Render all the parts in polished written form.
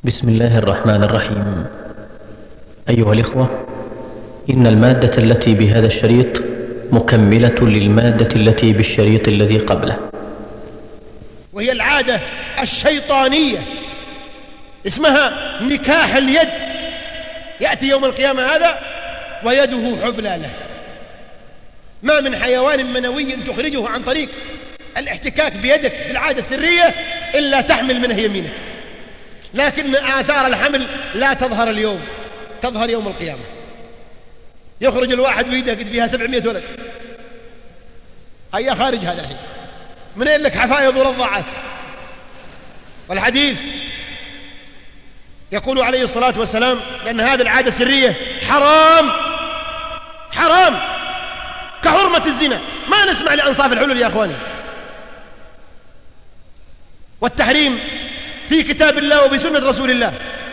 بسم الله الرحمن الرحيم. أيها الإخوة، إن المادة التي بهذا الشريط مكملة للمادة التي بالشريط الذي قبله، وهي العادة الشيطانية اسمها نكاح اليد. يأتي يوم القيامة هذا ويده حبلى له. ما من حيوان منوي تخرجه عن طريق الاحتكاك بيدك بالعادة السرية إلا تحمل منه يمينك، لكن آثار الحمل لا تظهر اليوم، تظهر يوم القيامة. يخرج الواحد ويده قد فيها 700 ولد، هيا خارج هذا الحين، منين لك حفايض ورضاعات؟ والحديث يقول عليه الصلاة والسلام لأن هذه العادة السرية حرام، حرام كحرمة الزنا. ما نسمع لأنصاف الحلول يا أخواني. والتحريم في كتاب الله وفي سنة رسول الله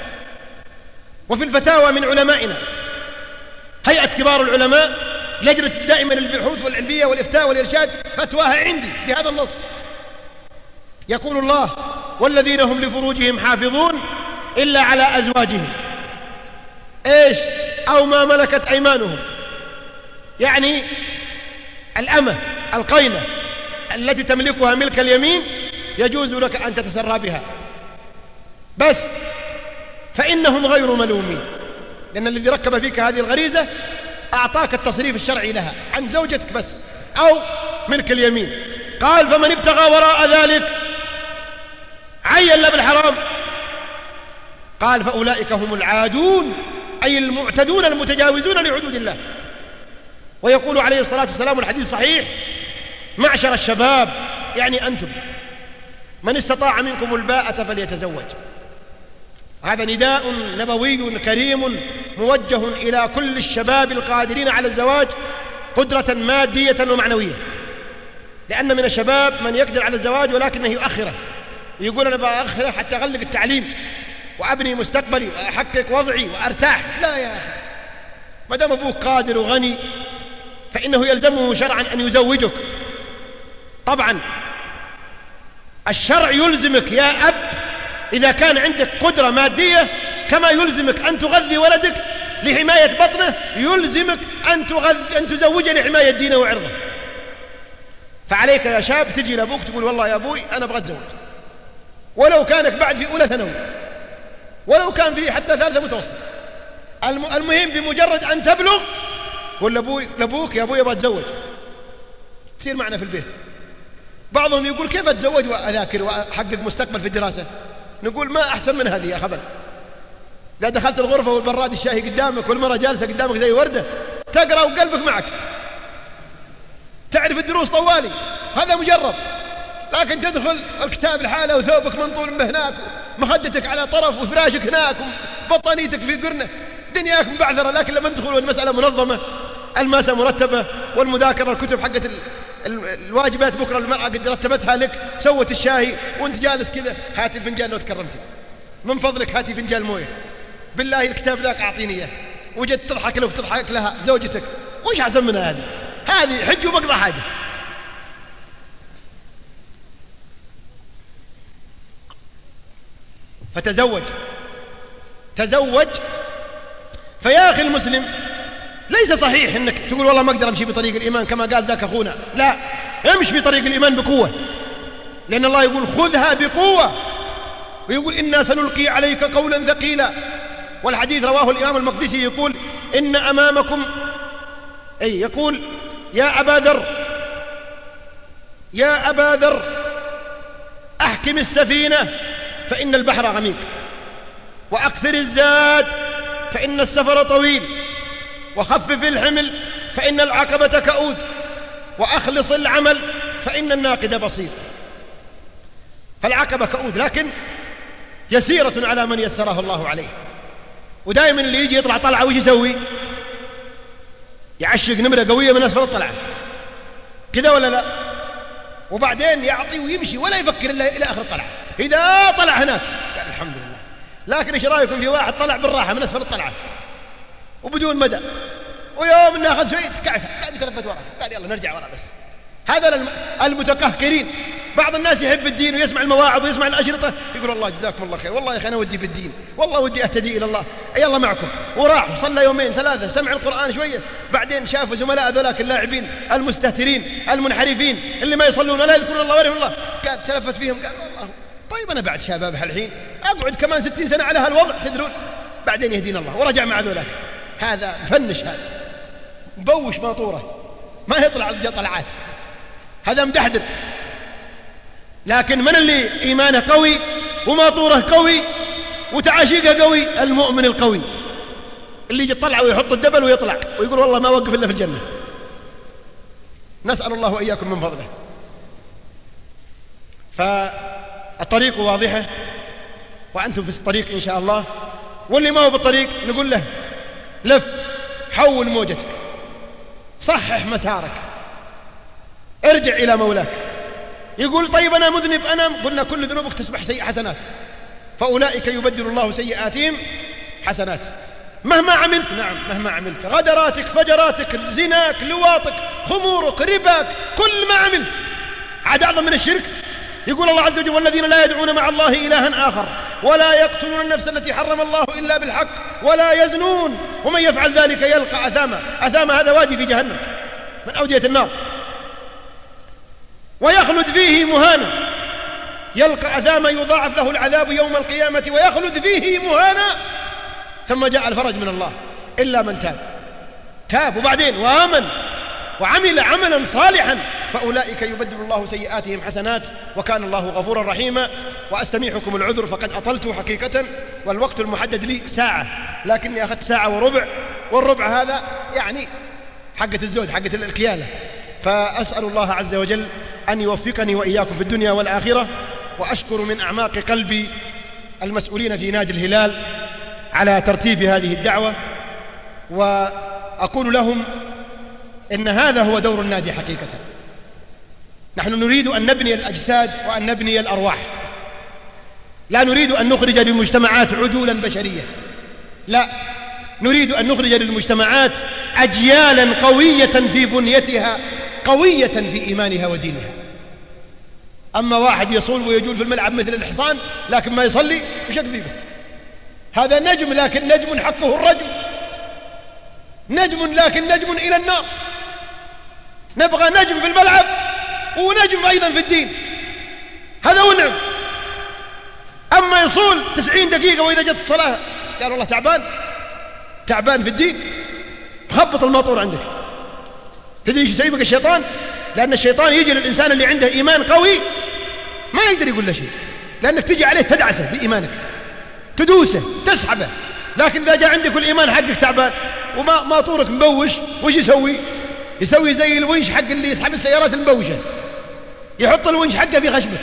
وفي الفتاوى من علمائنا. هيئة كبار العلماء لجنة دائما للبحوث والعلمية والإفتاء والإرشاد فتواها عندي بهذا النص. يقول الله: والذين هم لفروجهم حافظون إلا على أزواجهم إيش أو ما ملكت أيمانهم، يعني الأمة القينة التي تملكها ملك اليمين يجوز لك أن تتسرى بها، بس فإنهم غير ملومين، لأن الذي ركب فيك هذه الغريزة أعطاك التصريف الشرعي لها عن زوجتك بس أو ملك اليمين. قال: فمن ابتغى وراء ذلك عين له بالحرام. قال: فأولئك هم العادون، أي المعتدون المتجاوزون لحدود الله. ويقول عليه الصلاة والسلام الحديث صحيح: معشر الشباب، يعني أنتم، من استطاع منكم الباءة فليتزوج. هذا نداء نبوي كريم موجه إلى كل الشباب القادرين على الزواج قدرة مادية ومعنوية، لأن من الشباب من يقدر على الزواج ولكنه يؤخره، يقول: أنا بأخره حتى أغلق التعليم وأبني مستقبلي وأحقق وضعي وأرتاح. لا يا أخي، ما دام أبوك قادر وغني فإنه يلزمه شرعا أن يزوجك. طبعا الشرع يلزمك يا أب إذا كان عندك قدرة مادية، كما يلزمك أن تغذي ولدك لحماية بطنه، يلزمك أن تزوجه لحماية دينه وعرضه. فعليك يا شاب تجي لأبوك تقول: والله يا أبوي أنا أبغى أتزوج، ولو كانك بعد في أولى ثانوي، ولو كان في حتى ثالثة متوسط، المهم بمجرد أن تبلغ قل لأبوك: يا أبوي أبغى أتزوج، تصير معنا في البيت. بعضهم يقول: كيف أتزوج وأذاكر وأحقق مستقبل في الدراسة؟ نقول: ما أحسن من هذه يا خبل. إذا دخلت الغرفة والبراد الشاهي قدامك والمرة جالسة قدامك زي وردة، تقرأ وقلبك معك، تعرف الدروس طوالي، هذا مجرب. لكن تدخل الكتاب الحالة وثوبك منطول به هناك، مخدتك على طرف وفراشك هناك وبطانيتك في قرنة، دنياك مبعثرة. لكن لما تدخل المسألة منظمة، الماسة مرتبة، والمذاكرة الكتب حقت الواجبات بكرة المرأة قد رتبتها لك، سوت الشاهي وانت جالس كذا، هاتي الفنجان لو تكرمتي، من فضلك هاتي فنجان مويه، بالله الكتاب ذاك أعطيني إياه. وجدت تضحك له وتضحك لها زوجتك، وش أحسن منها هذه حج وبقضى حاجة. تزوج. فيا أخي المسلم، ليس صحيح أنك تقول: والله ما أقدر أمشي بطريق الإيمان كما قال ذاك أخونا. لا، امشي بطريق الإيمان بقوة، لأن الله يقول: خذها بقوة، ويقول: إنا سنلقي عليك قولا ثقيلا. والحديث رواه الإمام المقدسي يقول: إن أمامكم، أي يقول: يا أبا ذر أحكم السفينة فإن البحر عميق، وأكثر الزاد فإن السفر طويل، وخفف الحمل فإن العقبة كؤود، وأخلص العمل فإن الناقد بصير. فالعقبة كؤود، لكن يسيرة على من يسره الله عليه. ودائما اللي يجي يطلع طلعة وش يسوي؟ يعشق نمرة قوية من أسفل الطلعة كذا ولا لا؟ وبعدين يعطي ويمشي ولا يفكر إلا إلى آخر الطلعة. إذا طلع هناك قال الحمد لله. لكن إيش رأيكم في واحد طلع بالراحة من أسفل الطلعة وبدون مدى، ويوم ناخذ شوية تكعث، قال تلفت ورا، قال يلا نرجع ورا بس. هذا المتقهقرين بعض الناس يحب الدين ويسمع المواعظ ويسمع الأشرطة يقول الله جزاكم الله خير، والله يا أخي أنا ودي بالدين، والله ودي أهتدي إلى الله، يلا معكم. وراح وصلى يومين ثلاثة، سمع القرآن شوية، بعدين شافوا زملاء ذولاك اللاعبين المستهترين المنحرفين اللي ما يصلون ولا يذكرون الله ولا الله، قال تلفت فيهم قال والله طيب أنا بعد شباب هالحين أقعد كمان 60 سنة على هالوضع تدرون، بعدين يهدينا الله. ورجع مع ذولاك. هذا مفنش، هذا مبوش ماطورة، ما يطلع طلعات، هذا مدحدر. لكن من اللي إيمانه قوي وماطوره قوي وتعاشيقه قوي؟ المؤمن القوي اللي يجي يطلع ويحط الدبل ويطلع ويقول والله ما وقف إلا في الجنة. نسأل الله وإياكم من فضله. فالطريق واضحة وأنتم في الطريق إن شاء الله، واللي ما هو في الطريق نقول له لف، حول موجتك، صحح مسارك، ارجع إلى مولاك. يقول طيب أنا مذنب، قلنا كل ذنوبك تصبح حسنات، فأولئك يبدل الله سيئاتهم حسنات. مهما عملت، نعم مهما عملت، غدراتك، فجراتك، زناك، لواطك، خمورك، رباك، كل ما عملت عاد أعظم من الشرك. يقول الله عز وجل والذين لا يدعون مع الله إلها آخر ولا يقتلون النفس التي حرم الله إلا بالحق ولا يزنون ومن يفعل ذلك يلقى أثاما. أثاما هذا وادي في جهنم من أودية النار، ويخلد فيه مهانا، يلقى أثاما يضاعف له العذاب يوم القيامة ويخلد فيه مهانا. ثم جاء الفرج من الله إلا من تاب وبعدين وآمن وعمل عملا صالحا فأولئك يبدل الله سيئاتهم حسنات وكان الله غفورا رحيما. وأستميحكم العذر فقد أطلت حقيقة، والوقت المحدد لي ساعة، لكني أخذت ساعة وربع، والربع هذا يعني حقة الزود، حقة الكيالة. فأسأل الله عز وجل أن يوفقني وإياكم في الدنيا والآخرة. وأشكر من أعماق قلبي المسؤولين في نادي الهلال على ترتيب هذه الدعوة، وأقول لهم إن هذا هو دور النادي حقيقة. نحن نريد أن نبني الأجساد وأن نبني الأرواح، لا نريد أن نخرج للمجتمعات عجولا بشرية، لا، نريد أن نخرج للمجتمعات أجيالا قوية في بنيتها، قوية في إيمانها ودينها. أما واحد يصول ويجول في الملعب مثل الحصان لكن ما يصلي، وش أكذبه؟ هذا نجم لكن نجم حقه الرجم، نجم لكن نجم إلى النار. نبغى نجم في الملعب ونجم أيضا في الدين، هذا هو النعم. أما يصول 90 دقيقة وإذا جت الصلاة قال والله تعبان في الدين، خبط الماطور عندك. تدري ايش يسيبك الشيطان؟ لأن الشيطان يجي للإنسان اللي عنده إيمان قوي ما يقدر يقول له شيء، لأنك تجي عليه تدعسه بإيمانك، تدوسه، تسحبه. لكن إذا جاء عندك الإيمان حقك تعبان وماطورك مبوش، وش يسوي؟ يسوي زي الونش حق اللي يسحب السيارات المبوشة، يحط الونش حقه في خشمك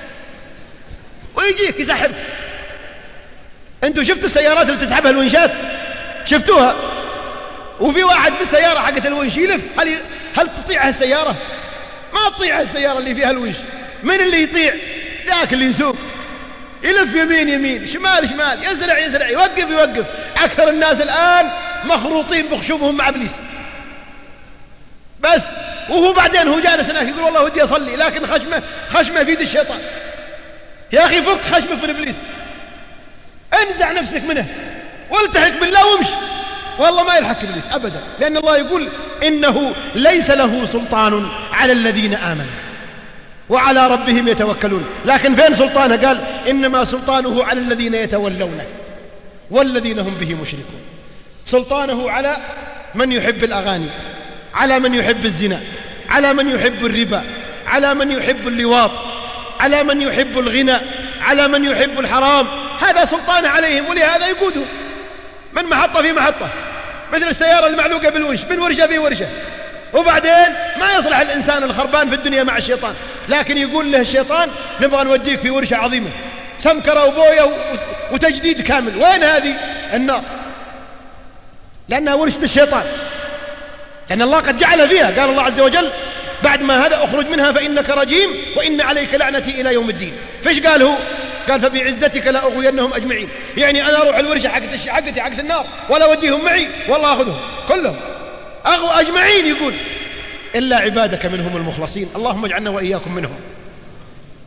ويجيك يسحبك. أنتوا شفتوا السيارات اللي تسحبها الونشات؟ شفتوها؟ وفي واحد في السيارة حقت الونش يلف، هل تطيعها السيارة؟ ما تطيعها السيارة اللي فيها الونش. من اللي يطيع؟ ذاك اللي يسوق، يلف يمين شمال يزرع يوقف. أكثر الناس الآن مخروطين بخشومهم مع إبليس بس، وهو بعدين هو جالس هناك يقول والله ودي أصلي، لكن خشمه في يد الشيطان. يا أخي فك خشمك من إبليس، انزع نفسك منه والتحق بالله وامشي، والله ما يلحق إبليس أبدا، لأن الله يقول إنه ليس له سلطان على الذين آمنوا وعلى ربهم يتوكلون. لكن فين سلطانه؟ قال إنما سلطانه على الذين يتولونه والذين هم به مشركون. سلطانه على من يحب الأغاني، على من يحب الزنا، على من يحب الربا، على من يحب اللواط، على من يحب الغنى، على من يحب الحرام. هذا سلطانه عليهم، ولهذا يقودهم من محطة في محطة، مثل السيارة المعلوقة بالونش، من ورشة في ورشة. وبعدين ما يصلح الإنسان الخربان في الدنيا مع الشيطان، لكن يقول له الشيطان نبغى نوديك في ورشة عظيمة، سمكرة وبوية وتجديد كامل. وين هذه؟ النار، لأنها ورشة الشيطان، لأن الله قد جعل فيها. قال الله عز وجل بعد ما هذا اخرج منها فإنك رجيم وإن عليك لعنتي إلى يوم الدين. فيش قال هو؟ قال فبعزتك لا أغوينهم أجمعين. يعني أنا أروح الورشة حقتي حقت النار ولا أوديهم معي، والله أخذهم كلهم أجمعين، يقول إلا عبادك منهم المخلصين. اللهم اجعلنا وإياكم منهم.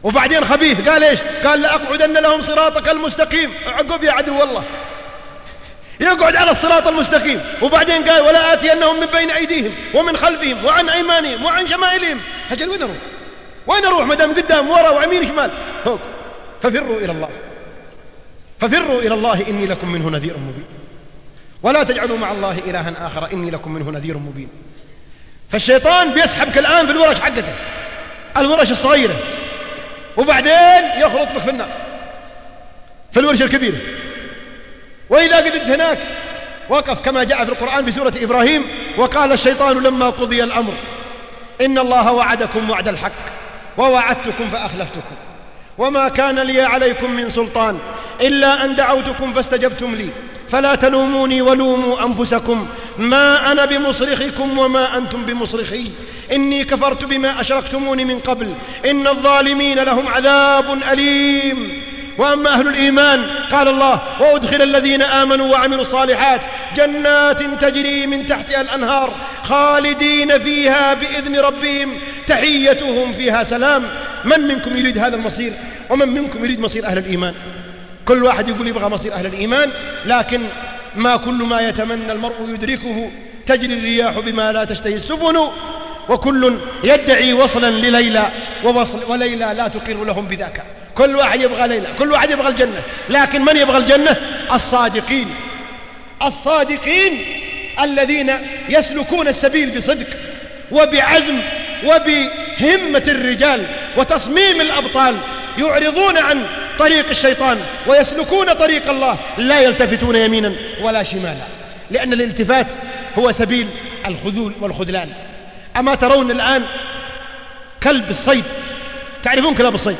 وبعدين خبيث قال إيش؟ قال لأقعدن لهم صراطك المستقيم. عقب يا عدو الله، يقعد على الصراط المستقيم. وبعدين قال ولا آتينهم من بين أيديهم ومن خلفهم وعن أيمانهم وعن شمائلهم. أجل وين أروح؟ وين أروح ما دام قدام ورا وعمين شمال فوق؟ ففروا إلى الله، ففروا إلى الله إني لكم منه نذير مبين، ولا تجعلوا مع الله إلها آخر إني لكم منه نذير مبين. فالشيطان بيسحبك الآن في الورش حقته، الورش الصغيرة، وبعدين يخلط بك في النار في الورش الكبيرة. وإذا قدت هناك وقف كما جاء في القرآن في سورة إبراهيم: وقال الشيطان لما قضي الأمر إن الله وعدكم وعد الحق ووعدتكم فأخلفتكم وما كان لي عليكم من سلطان إلا أن دعوتكم فاستجبتم لي فلا تلوموني ولوموا أنفسكم ما أنا بمصرخكم وما أنتم بمصرخي إني كفرت بما أشركتموني من قبل إن الظالمين لهم عذاب أليم. وأما أهل الإيمان قال الله: وأدخل الذين آمنوا وعملوا الصالحات جنات تجري من تحتها الأنهار خالدين فيها بإذن ربهم تحيتهم فيها سلام. من منكم يريد هذا المصير؟ ومن منكم يريد مصير أهل الإيمان؟ كل واحد يقول يبغى مصير أهل الإيمان، لكن ما كل ما يتمنى المرء يدركه. تجري الرياح بما لا تشتهي السفن وكل يدعي وصلا لليلى وليلى لا تقر لهم بذاك. كل واحد يبغى ليلى، كل واحد يبغى الجنة، لكن من يبغى الجنة؟ الصادقين، الصادقين الذين يسلكون السبيل بصدق وبعزم وبهمة الرجال وتصميم الأبطال، يعرضون عن طريق الشيطان ويسلكون طريق الله، لا يلتفتون يمينا ولا شمالا، لأن الالتفات هو سبيل الخذول والخذلان. أما ترون الآن كلب الصيد، تعرفون كلاب الصيد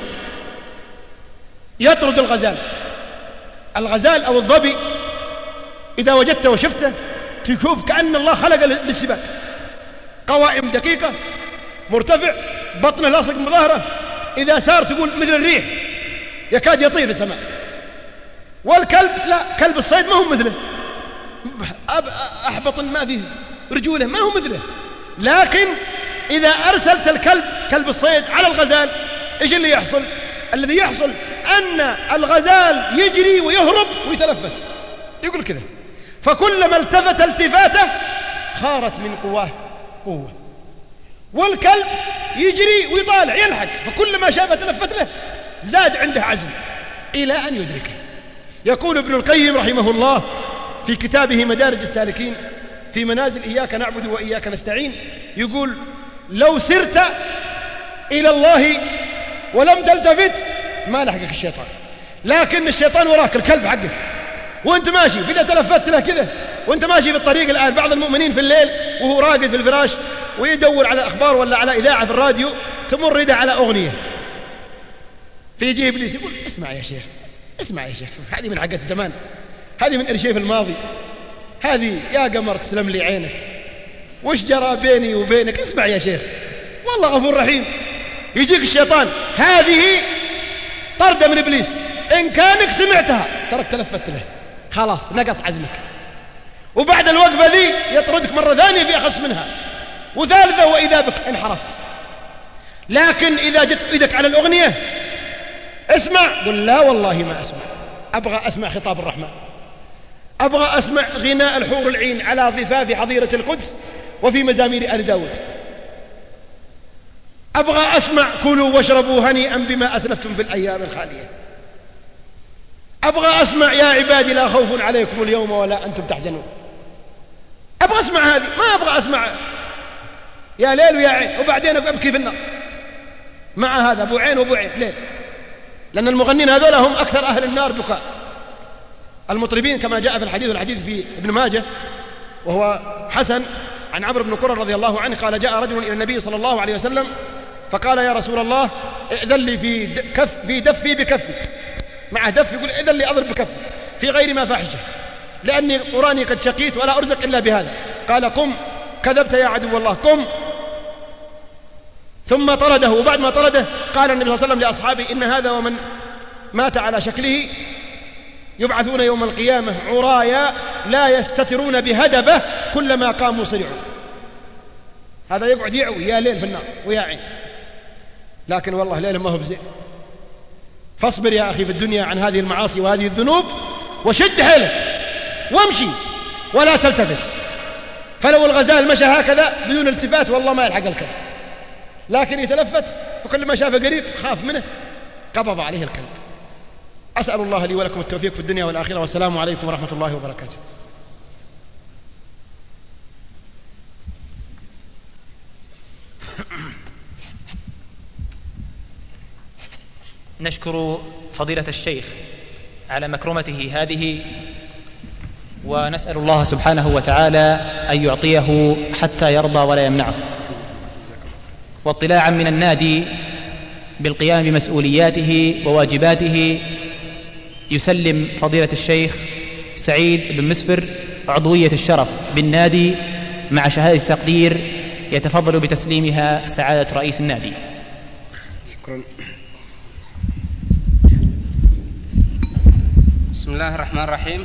يطرد الغزال. الغزال أو الظبي إذا وجدته وشفته تشوف كأن الله خلق للسباق، قوائم دقيقة، مرتفع، بطنه لاصق بظهره، إذا سار تقول مثل الريح يكاد يطير في السماء. والكلب لا، كلب الصيد ما هو مثله، أحبط ما فيه رجوله، ما هو مثله. لكن إذا أرسلت الكلب كلب الصيد على الغزال إيش اللي يحصل؟ الذي يحصل أن الغزال يجري ويهرب ويتلفت، يقول كذا، فكلما التفت التفاته خارت من قواه قوة. والكلب يجري ويطالع يلحق، فكلما شاف تلفت له زاد عنده عزم إلى أن يدركه. يقول ابن القيم رحمه الله في كتابه مدارج السالكين في منازل إياك نعبد وإياك نستعين، يقول: لو سرت إلى الله ولم تلتفت ما لحقك الشيطان، لكن الشيطان وراك، الكلب حقك، وانت ماشي، فإذا تلفت له كذا وانت ماشي في الطريق. الآن بعض المؤمنين في الليل وهو راقد في الفراش ويدور على أخبار ولا على إذاعة في الراديو، تمر يده على أغنية، فيجي إبليس يقول: اسمع يا شيخ، اسمع يا شيخ، هذه من حقت زمان، هذه من إرشيف الماضي، هذه يا قمر تسلم لي عينك، وش جرى بيني وبينك، اسمع يا شيخ والله غفور رحيم. يجيك الشيطان، هذه طردة من إبليس، إن كانك سمعتها ترك تلفت له، خلاص نقص عزمك، وبعد الوقفة ذي يطردك مرة ثانية في أخص منها، وثالثة وإذا بك انحرفت. لكن إذا جت إيدك على الأغنية اسمع، قل: لا والله ما أسمع، أبغى أسمع خطاب الرحمن، أبغى أسمع غناء الحور العين على ضفاف حظيرة القدس وفي مزامير آل داود، أبغى أسمع كلوا واشربوا هنيئا بما أسلفتم في الأيام الخالية، أبغى أسمع يا عبادي لا خوف عليكم اليوم ولا أنتم تحزنون. أبغى أسمع هذه، ما أبغى أسمع يا ليل ويا عين وبعدين أبكي في النار مع هذا أبو عين وأبو عين ليل، لأن المغنين هذول هم أكثر أهل النار بكاء. المطربين كما جاء في الحديث، والحديث في ابن ماجه وهو حسن، عن عمرو بن قرة رضي الله عنه قال: جاء رجل إلى النبي صلى الله عليه وسلم فقال: يا رسول الله ائذن لي في دفي بكفي، معه دف، يقول: ائذن لي أضرب بكفي في غير ما فاحشة، لأني قراني قد شقيت ولا أرزق إلا بهذا. قال: قم، كذبت يا عدو الله، قم. ثم طرده، وبعد ما طرده قال النبي صلى الله عليه وسلم لأصحابه: إن هذا ومن مات على شكله يبعثون يوم القيامة عرايا لا يستترون بهدبه كلما قاموا صرعوا. هذا يقعد يعوي يا ليل في النار ويا عين، لكن والله ليل ما هو بزين، فاصبر يا أخي في الدنيا عن هذه المعاصي وهذه الذنوب وشد حيلك وامشي ولا تلتفت. فلو الغزال مشى هكذا بدون التفات والله ما يلحق الكلب، لكن يتلفت وكل ما شافه قريب خاف منه قبض عليه الكلب. أسأل الله لي ولكم التوفيق في الدنيا والآخرة، والسلام عليكم ورحمة الله وبركاته. نشكر فضيلة الشيخ على مكرمته هذه، ونسأل الله سبحانه وتعالى أن يعطيه حتى يرضى ولا يمنعه، واطلاعا من النادي بالقيام بمسؤولياته وواجباته يسلم فضيلة الشيخ سعيد بن مسفر عضوية الشرف بالنادي مع شهادة تقدير يتفضل بتسليمها سعادة رئيس النادي. شكرا. بسم الله الرحمن الرحيم.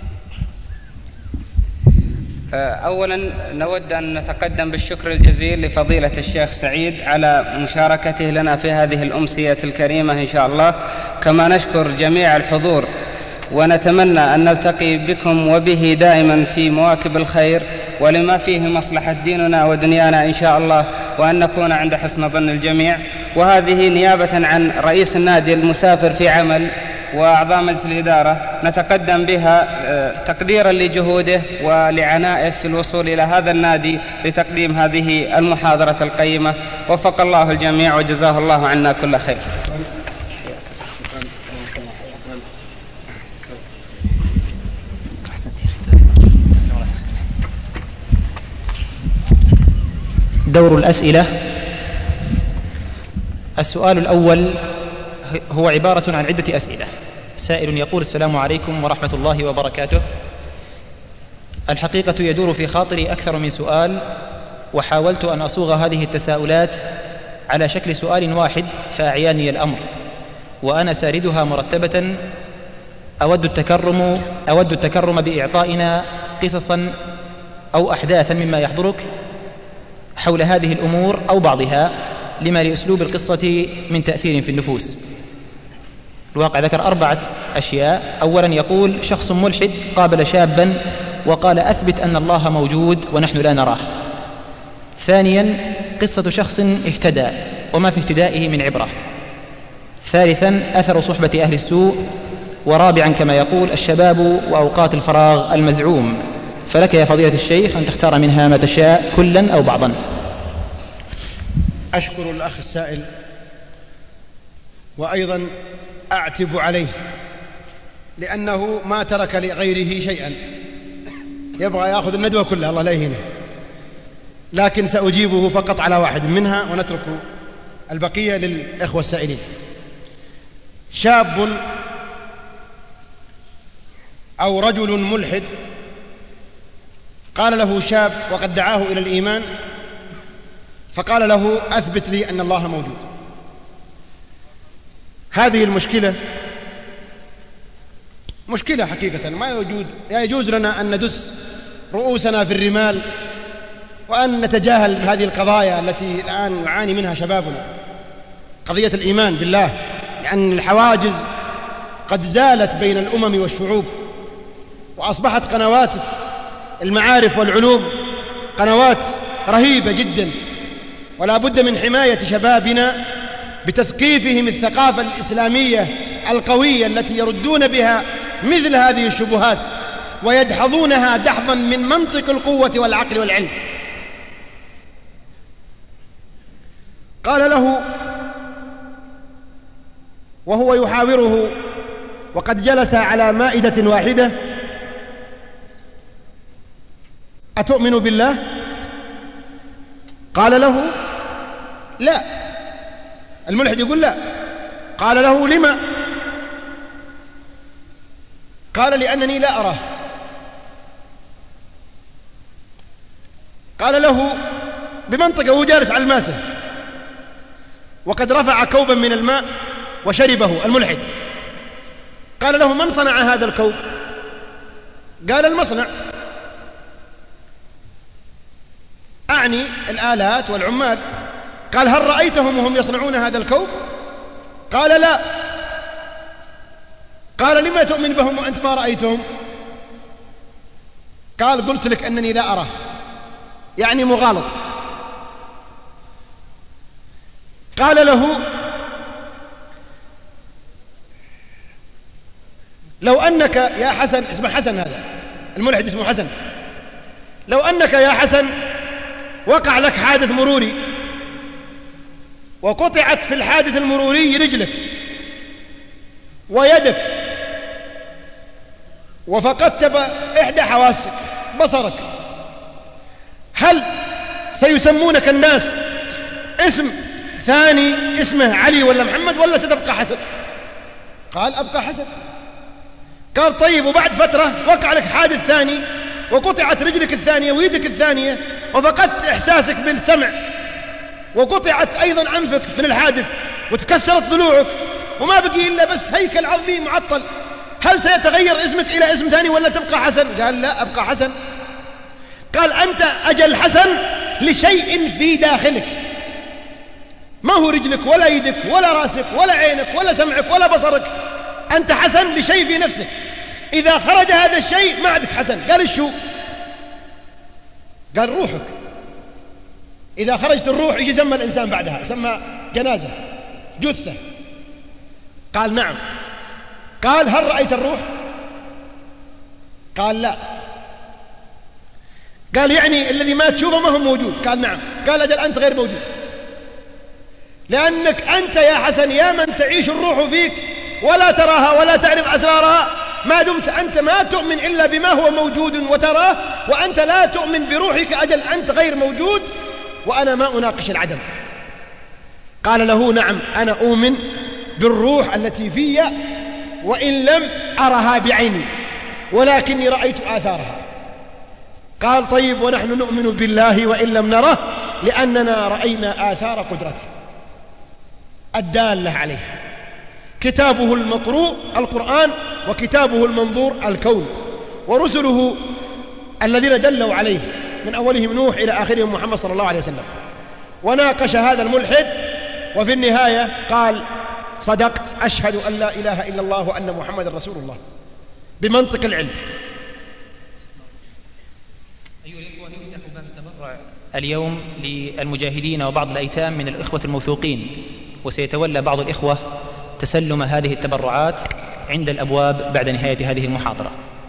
أولا نود أن نتقدم بالشكر الجزيل لفضيلة الشيخ سعيد على مشاركته لنا في هذه الأمسية الكريمة إن شاء الله، كما نشكر جميع الحضور، ونتمنى أن نلتقي بكم وبه دائما في مواكب الخير ولما فيه مصلحة ديننا ودنيانا إن شاء الله، وأن نكون عند حسن ظن الجميع. وهذه نيابة عن رئيس النادي المسافر في عمل وأعضاء مجلس الإدارة نتقدم بها تقديرا لجهوده ولعنائه في الوصول إلى هذا النادي لتقديم هذه المحاضرة القيمة. وفق الله الجميع وجزاه الله عنا كل خير. دور الأسئلة. السؤال الأول هو عبارة عن عدة أسئلة. سائل يقول: السلام عليكم ورحمة الله وبركاته. الحقيقة يدور في خاطري أكثر من سؤال، وحاولت أن أصوغ هذه التساؤلات على شكل سؤال واحد فأعياني الأمر، وأنا ساردها مرتبة. أود التكرم بإعطائنا قصصا أو أحداثا مما يحضرك حول هذه الأمور أو بعضها، لما لأسلوب القصة من تأثير في النفوس. الواقع ذكر 4 أشياء. أولا يقول: شخص ملحد قابل شابا وقال: أثبت أن الله موجود ونحن لا نراه. ثانيا قصة شخص اهتدى وما في اهتدائه من عبرة. ثالثا أثر صحبة أهل السوء. ورابعا كما يقول: الشباب وأوقات الفراغ المزعوم. فلك يا فضيلة الشيخ أن تختار منها ما تشاء، كلا أو بعضا. أشكر الأخ السائل، وأيضا أعتب عليه لأنه ما ترك لغيره شيئا، يبغى يأخذ الندوة كلها، الله لا يهينه. لكن سأجيبه فقط على واحد منها ونترك البقية للإخوة السائلين. شاب أو رجل ملحد قال له شاب وقد دعاه إلى الإيمان، فقال له: أثبت لي أن الله موجود. هذه المشكلة مشكلة حقيقة ما يجوز لنا أن ندس رؤوسنا في الرمال وأن نتجاهل بهذه القضايا التي الآن يعاني منها شبابنا، قضية الإيمان بالله، لأن الحواجز قد زالت بين الأمم والشعوب، وأصبحت قنوات المعارف والعلوم قنوات رهيبة جدا، ولا بد من حماية شبابنا بتثقيفهم الثقافة الإسلامية القوية التي يردون بها مثل هذه الشبهات ويدحضونها دحضا من منطق القوة والعقل والعلم. قال له وهو يحاوره وقد جلس على مائدة واحدة: أتؤمن بالله؟ قال له: لا. الملحد يقول لا. قال له: لما؟ قال: لأنني لا أراه. قال له بمنطقه وهو جالس على الماسة وقد رفع كوبا من الماء وشربه الملحد، قال له: من صنع هذا الكوب؟ قال: المصنع، أعني الآلات والعمال. قال: هل رأيتهم وهم يصنعون هذا الكوب؟ قال: لا. قال لما تؤمن بهم وأنت ما رأيتهم؟ قال قلت لك أنني لا أرى، يعني مغالط. قال له لو أنك يا حسن، اسمه حسن هذا الملحد اسمه حسن، لو أنك يا حسن وقع لك حادث مروري وقطعت في الحادث المروري رجلك ويدك وفقدت إحدى حواسك بصرك، هل سيسمونك الناس اسم ثاني اسمه علي ولا محمد ولا ستبقى حسن؟ قال أبقى حسن. قال طيب وبعد فترة وقع لك حادث ثاني وقطعت رجلك الثانية ويدك الثانية وفقدت إحساسك بالسمع وقطعت أيضا أنفك من الحادث وتكسرت ضلوعك وما بقي إلا بس هيكل عظمي معطل، هل سيتغير اسمك إلى اسم ثاني ولا تبقى حسن؟ قال لا أبقى حسن. قال أنت أجل حسن لشيء في داخلك، ما هو رجلك ولا يدك ولا راسك ولا عينك ولا سمعك ولا بصرك، أنت حسن لشيء في نفسك، إذا خرج هذا الشيء ما عندك حسن. قال الشو؟ قال روحك، إذا خرجت الروح إيش يسمى الإنسان بعدها؟ يسمى جنازة، جثة. قال نعم. قال هل رأيت الروح؟ قال لا. قال يعني الذي ما تشوفه ما هو موجود؟ قال نعم. قال أجل أنت غير موجود، لأنك أنت يا حسن يا من تعيش الروح فيك ولا تراها ولا تعرف أسرارها، ما دمت أنت ما تؤمن إلا بما هو موجود وتراه، وأنت لا تؤمن بروحك، أجل أنت غير موجود وأنا ما أناقش العدم. قال له نعم أنا أؤمن بالروح التي في وإن لم أرها بعيني ولكني رأيت آثارها. قال طيب ونحن نؤمن بالله وإن لم نره لأننا رأينا آثار قدرته الدالة عليه، كتابه المقروء القرآن وكتابه المنظور الكون ورسله الذين دلوا عليه من أولهم نوح إلى آخرهم محمد صلى الله عليه وسلم. وناقش هذا الملحد وفي النهاية قال صدقت، أشهد أن لا إله إلا الله وأن محمد رسول الله، بمنطق العلم. أيها الإخوة، يفتح باب التبرع اليوم للمجاهدين وبعض الأيتام من الإخوة الموثوقين، وسيتولى بعض الإخوة تسلم هذه التبرعات عند الأبواب بعد نهاية هذه المحاضرة.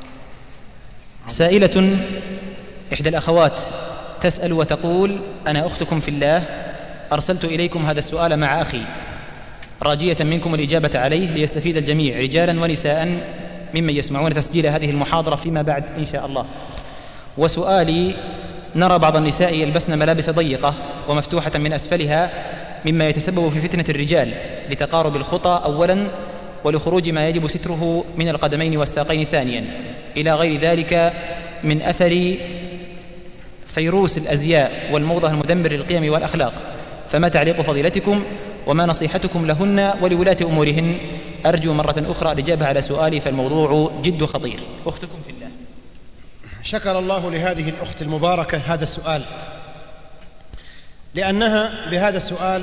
سائلة إحدى الأخوات تسأل وتقول: أنا أختكم في الله، أرسلت إليكم هذا السؤال مع أخي راجية منكم الإجابة عليه ليستفيد الجميع رجالا ونساء ممن يسمعون تسجيل هذه المحاضرة فيما بعد إن شاء الله. وسؤالي: نرى بعض النساء يلبسن ملابس ضيقة ومفتوحة من أسفلها مما يتسبب في فتنة الرجال لتقارب الخطى أولا، ولخروج ما يجب ستره من القدمين والساقين ثانيا، إلى غير ذلك من أثر فيروس الأزياء والموضة المدمر للقيم والأخلاق. فما تعليق فضيلتكم وما نصيحتكم لهن ولولاة أمورهن؟ أرجو مرة أخرى الإجابة على سؤالي فالموضوع جد خطير. أختكم في الله. شكر الله لهذه الأخت المباركة هذا السؤال، لأنها بهذا السؤال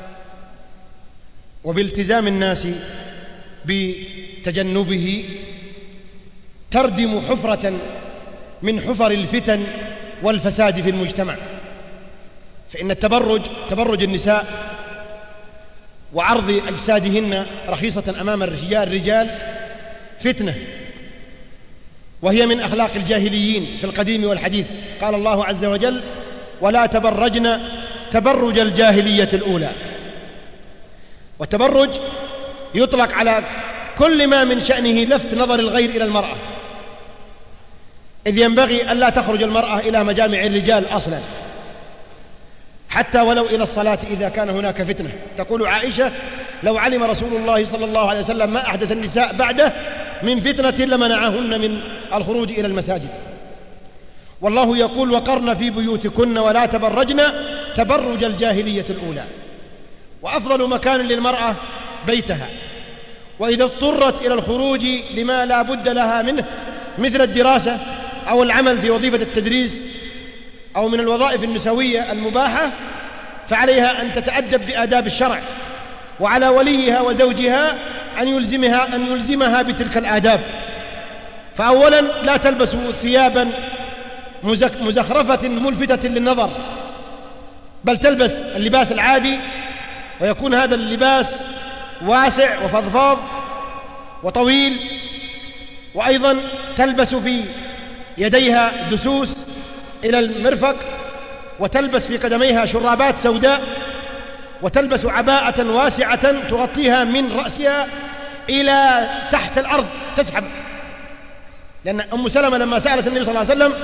وبالتزام الناس بتجنبه تردم حفرة من حفر الفتن والفساد في المجتمع. فإن تبرج النساء وعرض أجسادهن رخيصة أمام الرجال فتنة، وهي من أخلاق الجاهليين في القديم والحديث. قال الله عز وجل: ولا تبرجن تبرج الجاهلية الأولى. والتبرج يطلق على كل ما من شأنه لفت نظر الغير إلى المرأة، إذ ينبغي أن لا تخرج المرأة إلى مجامع الرجال أصلا، حتى ولو إلى الصلاة إذا كان هناك فتنة. تقول عائشة: لو علم رسول الله صلى الله عليه وسلم ما أحدث النساء بعده من فتنة لمنعهن من الخروج إلى المساجد. والله يقول: وقرن في بيوتكن ولا تبرجن تبرج الجاهلية الأولى. وأفضل مكان للمرأة بيتها، وإذا اضطرت إلى الخروج لما لا بد لها منه مثل الدراسة أو العمل في وظيفة التدريس أو من الوظائف النسوية المباحة، فعليها أن تتأدب بآداب الشرع، وعلى وليها وزوجها أن يلزمها بتلك الآداب. فأولا لا تلبس ثيابا مزخرفة ملفتة للنظر، بل تلبس اللباس العادي، ويكون هذا اللباس واسع وفضفاض وطويل. وأيضا تلبس في يديها دسوس إلى المرفق، وتلبس في قدميها شرابات سوداء، وتلبس عباءة واسعة تغطيها من رأسها إلى تحت الأرض تسحب. لأن أم سلمة لما سألت النبي صلى الله عليه وسلم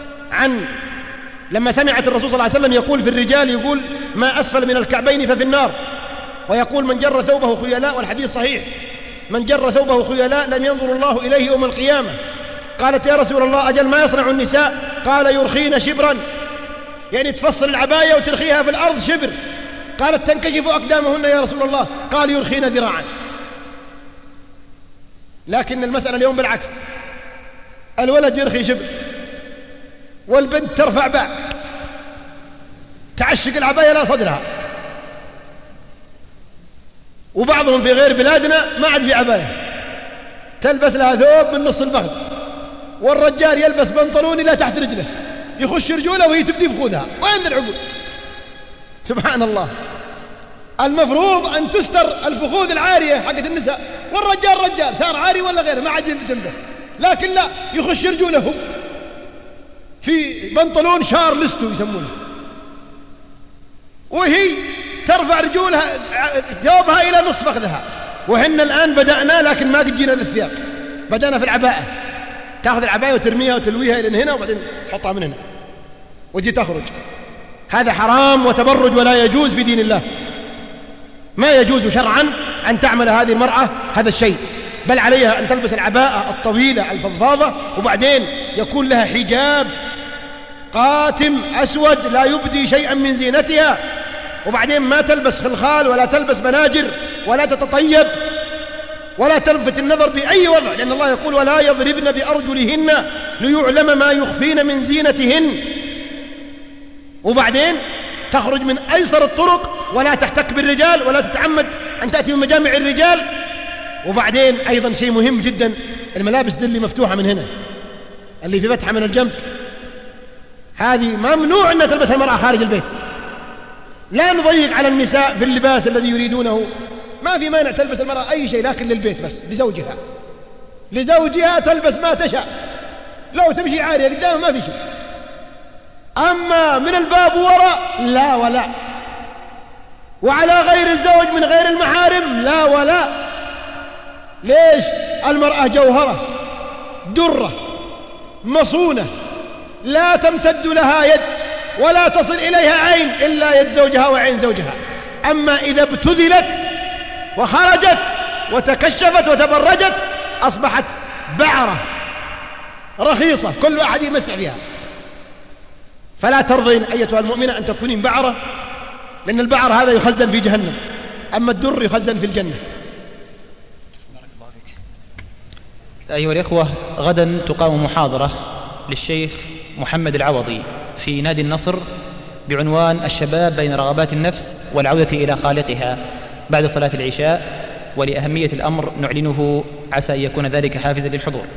لما سمعت الرسول صلى الله عليه وسلم يقول في الرجال، يقول ما أسفل من الكعبين ففي النار، ويقول من جر ثوبه خيلاء، والحديث صحيح، من جر ثوبه خيلاء لم ينظر الله إليه يوم القيامة. قالت يا رسول الله أجل ما يصنع النساء؟ قال يرخين شبرا، يعني تفصل العباية وترخيها في الأرض شبر. قالت تنكشف أقدامهن يا رسول الله؟ قال يرخين ذراعا. لكن المسألة اليوم بالعكس، الولد يرخي شبر والبنت ترفع باع، تعشق العباية لا صدرها. وبعضهم في غير بلادنا ما عاد في عباية، تلبس لها ثوب من نص الفخذ، والرجال يلبس بنطلون لا تحت رجله، يخش رجوله وهي تبدي بخوذها. وين العقول؟ سبحان الله. المفروض أن تستر الفخوذ العارية حقت النساء، والرجال رجال صار عاري ولا غيره ما عاد ينتبه، لكن لا، يخش رجوله في بنطلون شارلستو يسمونه، وهي ترفع رجولها ثوبها إلى نصف فخذها. وهن الآن بدأنا، لكن ما قد جينا للثياب، بدأنا في العباءة، تأخذ العباية وترميها وتلويها إلى هنا، وبعدين تحطها من هنا وتجي تخرج. هذا حرام وتبرج ولا يجوز في دين الله. ما يجوز شرعا أن تعمل هذه المرأة هذا الشيء، بل عليها أن تلبس العباءة الطويلة الفضفاضة، وبعدين يكون لها حجاب قاتم أسود لا يبدي شيئا من زينتها، وبعدين ما تلبس خلخال ولا تلبس مناجر ولا تتطيب ولا تلفت النظر بأي وضع، لأن الله يقول ولا يضربن بأرجلهن ليعلم ما يخفين من زينتهن. وبعدين تخرج من أيسر الطرق ولا تحتك بالرجال ولا تتعمد أن تأتي من مجامع الرجال. وبعدين أيضا شيء مهم جدا، الملابس دي اللي مفتوحة من هنا، اللي في فتحة من الجنب، هذه ممنوع أن تلبسها المرأة خارج البيت. لا نضيق على النساء في اللباس الذي يريدونه، ما في مانع تلبس المرأة أي شيء، لكن للبيت بس، لزوجها تلبس ما تشاء، لو تمشي عارية قدامه ما في شيء. أما من الباب وراء لا ولا، وعلى غير الزوج من غير المحارم لا ولا. ليش؟ المرأة جوهرة درة مصونة، لا تمتد لها يد ولا تصل إليها عين إلا يد زوجها وعين زوجها. أما إذا ابتذلت وخرجت وتكشفت وتبرجت أصبحت بعرة رخيصة كل أحد يمسح فيها. فلا ترضين أيتها المؤمنة أن تكونين بعرة، لأن البعر هذا يخزن في جهنم، أما الدر يخزن في الجنة. أيها الإخوة، غدا تقام محاضرة للشيخ محمد العوضي في نادي النصر بعنوان الشباب بين رغبات النفس والعودة إلى خالقها بعد صلاة العشاء، ولأهمية الأمر نعلنه عسى أن يكون ذلك حافزا للحضور.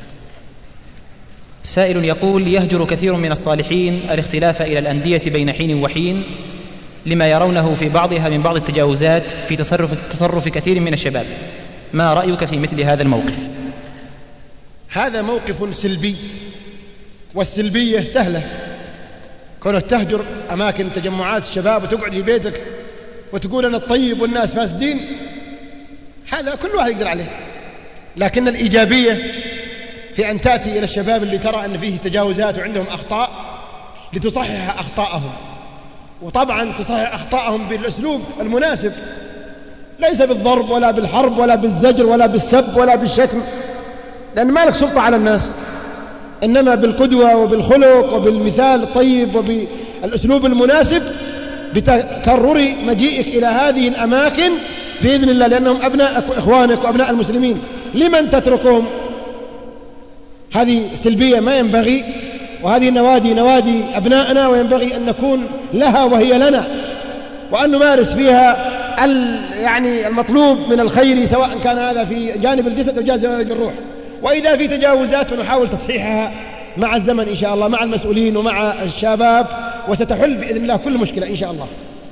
سائل يقول: يهجر كثير من الصالحين الاختلاف إلى الأندية بين حين وحين لما يرونه في بعضها من بعض التجاوزات في تصرف كثير من الشباب، ما رأيك في مثل هذا الموقف؟ هذا موقف سلبي، والسلبية سهلة. كونك تهجر أماكن تجمعات الشباب وتقعد في بيتك وتقول أنا الطيب والناس فاسدين، هذا كل واحد يقدر عليه. لكن الإيجابية في أن تأتي إلى الشباب اللي ترى أن فيه تجاوزات وعندهم أخطاء لتصحح أخطاءهم، وطبعا تصحح أخطاءهم بالأسلوب المناسب، ليس بالضرب ولا بالحرب ولا بالزجر ولا بالسب ولا بالشتم، لأن ما لك سلطة على الناس، إنما بالقدوة وبالخلق وبالمثال الطيب وبالأسلوب المناسب، بتكرر مجيئك إلى هذه الأماكن بإذن الله، لأنهم أبناءك وإخوانك وأبناء المسلمين. لمن تتركهم؟ هذه سلبية ما ينبغي، وهذه النوادي نوادي أبنائنا، وينبغي أن نكون لها وهي لنا، وأن نمارس فيها يعني المطلوب من الخير، سواء كان هذا في جانب الجسد أو جانب الروح. وإذا في تجاوزات فنحاول تصحيحها مع الزمن إن شاء الله، مع المسؤولين ومع الشباب، وستحل بإذن الله كل مشكلة إن شاء الله.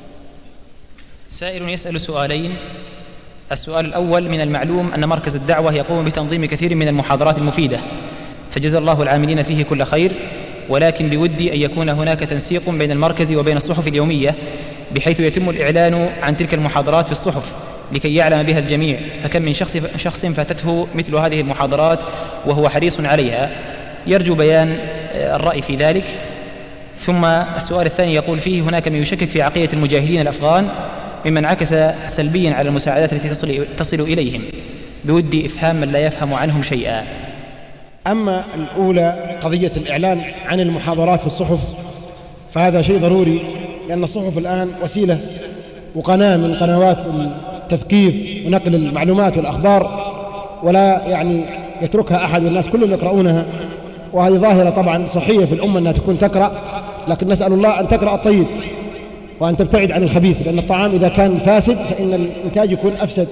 سائل يسأل سؤالين. السؤال الأول: من المعلوم أن مركز الدعوة يقوم بتنظيم كثير من المحاضرات المفيدة، فجزا الله العاملين فيه كل خير، ولكن بودي أن يكون هناك تنسيق بين المركز وبين الصحف اليومية، بحيث يتم الإعلان عن تلك المحاضرات في الصحف لكي يعلم بها الجميع، فكم من شخص فاتته مثل هذه المحاضرات وهو حريص عليها. يرجو بيان الرأي في ذلك. ثم السؤال الثاني يقول فيه: هناك من يشكك في عقيدة المجاهدين الأفغان ممن انعكس سلبيا على المساعدات التي تصل إليهم، بودي إفهام من لا يفهم عنهم شيئا. أما الأولى قضية الإعلان عن المحاضرات في الصحف، فهذا شيء ضروري، لأن الصحف الآن وسيلة وقناة من قنوات التثقيف ونقل المعلومات والأخبار، ولا يعني يتركها أحد، والناس كلهم يقرؤونها. وهذه ظاهرة طبعا صحية في الأمة أنها تكون تقرأ، لكن نسأل الله أن تقرأ الطيب وأن تبتعد عن الخبيث، لأن الطعام إذا كان فاسد فإن الإنتاج يكون أفسد.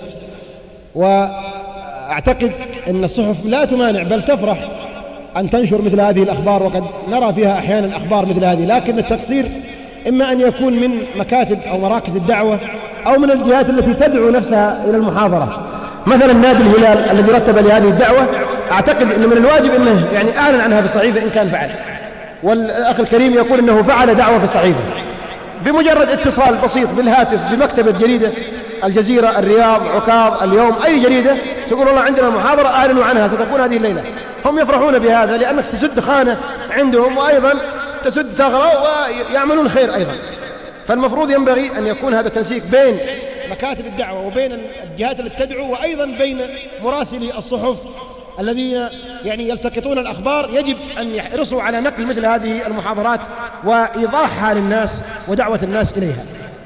وأعتقد أن الصحف لا تمانع بل تفرح أن تنشر مثل هذه الأخبار، وقد نرى فيها أحيانا أخبار مثل هذه، لكن التقصير إما أن يكون من مكاتب أو مراكز الدعوة أو من الجهات التي تدعو نفسها إلى المحاضرة. مثلا نادي الهلال الذي رتب لهذه الدعوة، أعتقد أن من الواجب أنه يعني أعلن عنها في الصحيفة إن كان فعل، والأخ الكريم يقول أنه فعل دعوة في الصحيفة بمجرد اتصال بسيط بالهاتف بمكتبة جريدة الجزيرة، الرياض، عكاظ، اليوم، أي جريدة، تقول والله عندنا محاضرة أعلنوا عنها ستكون هذه الليلة. هم يفرحون بهذا لأنك تسد خانة عندهم، وأيضا تسد ثغرة، ويعملون خير أيضا. فالمفروض ينبغي أن يكون هذا تنسيق بين مكاتب الدعوة وبين الجهات التي تدعو، وأيضا بين مراسلي الصحف الذين يعني يلتقطون الأخبار. يجب أن يحرصوا على نقل مثل هذه المحاضرات وإيضاحها للناس ودعوة الناس إليها.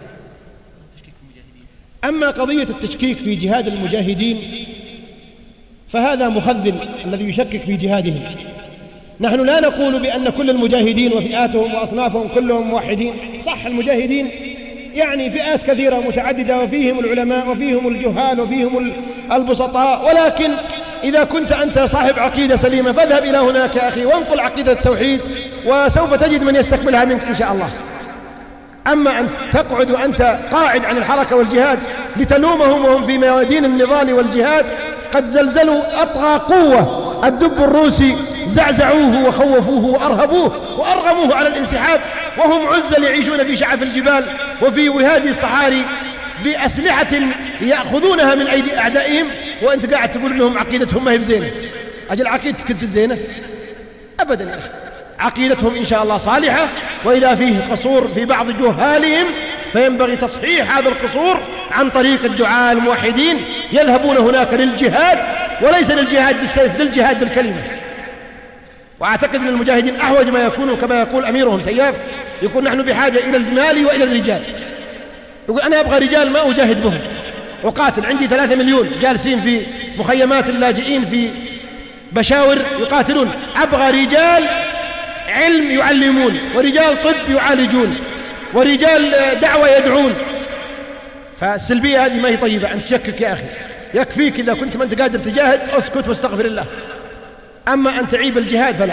أما قضية التشكيك في جهاد المجاهدين فهذا مخذل الذي يشكك في جهادهم. نحن لا نقول بأن كل المجاهدين وفئاتهم وأصنافهم كلهم موحدين، صح، المجاهدين يعني فئات كثيرة متعددة، وفيهم العلماء وفيهم الجهال وفيهم البسطاء، ولكن إذا كنت أنت صاحب عقيدة سليمة فاذهب إلى هناك يا أخي وانقل عقيدة التوحيد، وسوف تجد من يستقبلها منك إن شاء الله. أما أن تقعد وأنت قاعد عن الحركة والجهاد لتلومهم وهم في ميادين النضال والجهاد قد زلزلوا أطغى قوة، الدب الروسي زعزعوه وخوفوه وأرهبوه وأرغموه على الانسحاب، وهم عزل يعيشون في شعف الجبال وفي وهادي الصحاري بأسلحة يأخذونها من أيدي أعدائهم، وأنت قاعد تقول لهم عقيدتهم ما هي بزينة. أجل عقيدتك كنت زينة؟ أبدا يا أخي، عقيدتهم إن شاء الله صالحة، وإذا فيه قصور في بعض جهالهم فينبغي تصحيح هذا القصور عن طريق الدعاء الموحدين يذهبون هناك للجهاد، وليس للجهاد بالسيف، للجهاد بالكلمة. وأعتقد أن المجاهدين أحوج ما يكونوا، كما يقول أميرهم سياف، يقول نحن بحاجة إلى المال وإلى الرجال. يقول أنا أبغى رجال ما أجاهد بهم وقاتل، عندي 3 مليون جالسين في مخيمات اللاجئين في بشاور يقاتلون، أبغى رجال علم يعلمون، ورجال طب يعالجون، ورجال دعوة يدعون. فالسلبية هذه ما هي طيبة أن تشكك يا أخي، يكفيك إذا كنت ما أنت قادر تجاهد اسكت واستغفر الله، أما أن تعيب الجهاد فلا.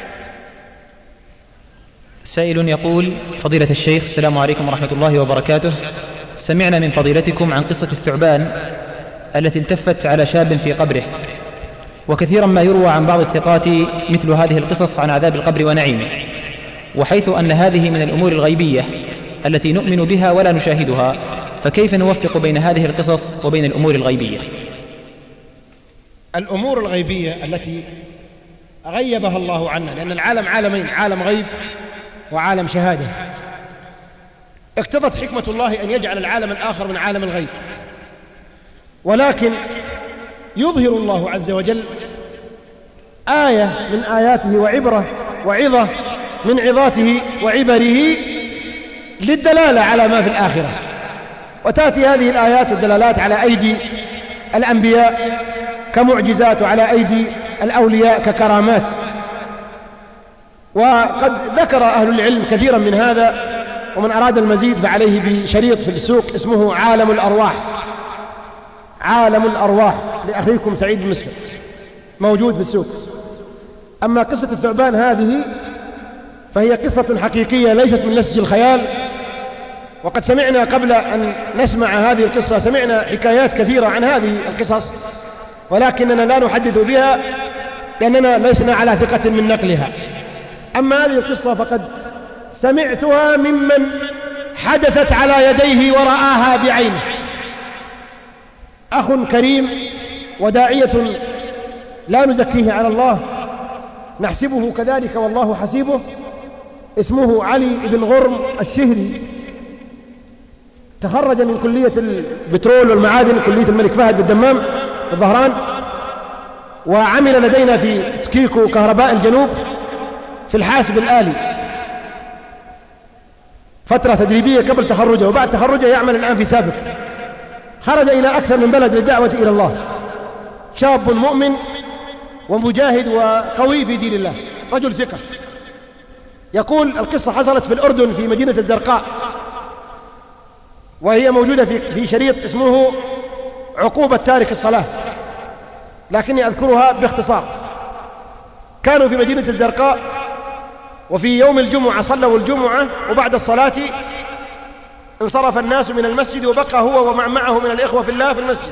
سائل يقول: فضيلة الشيخ، السلام عليكم ورحمة الله وبركاته. سمعنا من فضيلتكم عن قصة الثعبان التي التفت على شاب في قبره، وكثيرا ما يروى عن بعض الثقات مثل هذه القصص عن عذاب القبر ونعيمه، وحيث أن هذه من الأمور الغيبية التي نؤمن بها ولا نشاهدها، فكيف نوفق بين هذه القصص وبين الأمور الغيبية؟ الأمور الغيبية التي غيبها الله عنا، لأن العالم عالمين، عالم غيب وعالم شهادة، اقتضت حكمة الله أن يجعل العالم الآخر من عالم الغيب، ولكن يظهر الله عز وجل آية من آياته وعبرة وعظة من عظاته وعبره للدلالة على ما في الآخرة. وتأتي هذه الآيات والدلالات على أيدي الأنبياء كمعجزات، وعلى أيدي الأولياء ككرامات. وقد ذكر أهل العلم كثيرا من هذا، ومن أراد المزيد فعليه بشريط في السوق اسمه عالم الأرواح، عالم الأرواح لأخيكم سعيد بن مسلم، موجود في السوق. أما قصة الثعبان هذه فهي قصة حقيقية ليست من نسج الخيال، وقد سمعنا قبل أن نسمع هذه القصة سمعنا حكايات كثيرة عن هذه القصص، ولكننا لا نحدث بها لأننا لسنا على ثقة من نقلها. أما هذه القصة فقد سمعتها ممن حدثت على يديه ورآها بعينه، أخ كريم وداعية لا نزكيه على الله، نحسبه كذلك والله حسيبه، اسمه علي بن غرم الشهري، تخرج من كلية البترول والمعادن كلية الملك فهد بالدمام بالظهران، وعمل لدينا في سكيكو كهرباء الجنوب في الحاسب الآلي فترة تدريبية قبل تخرجه، وبعد تخرجه يعمل الآن في سابق. خرج إلى أكثر من بلد للدعوة إلى الله، شاب مؤمن ومجاهد وقوي في دين الله، رجل ثقة. يقول القصة حصلت في الأردن في مدينة الزرقاء، وهي موجودة في شريط اسمه عقوبة تارك الصلاة، لكني أذكرها باختصار. كانوا في مدينة الزرقاء، وفي يوم الجمعة صلوا الجمعة، وبعد الصلاة انصرف الناس من المسجد، وبقى هو ومعه من الإخوة في الله في المسجد.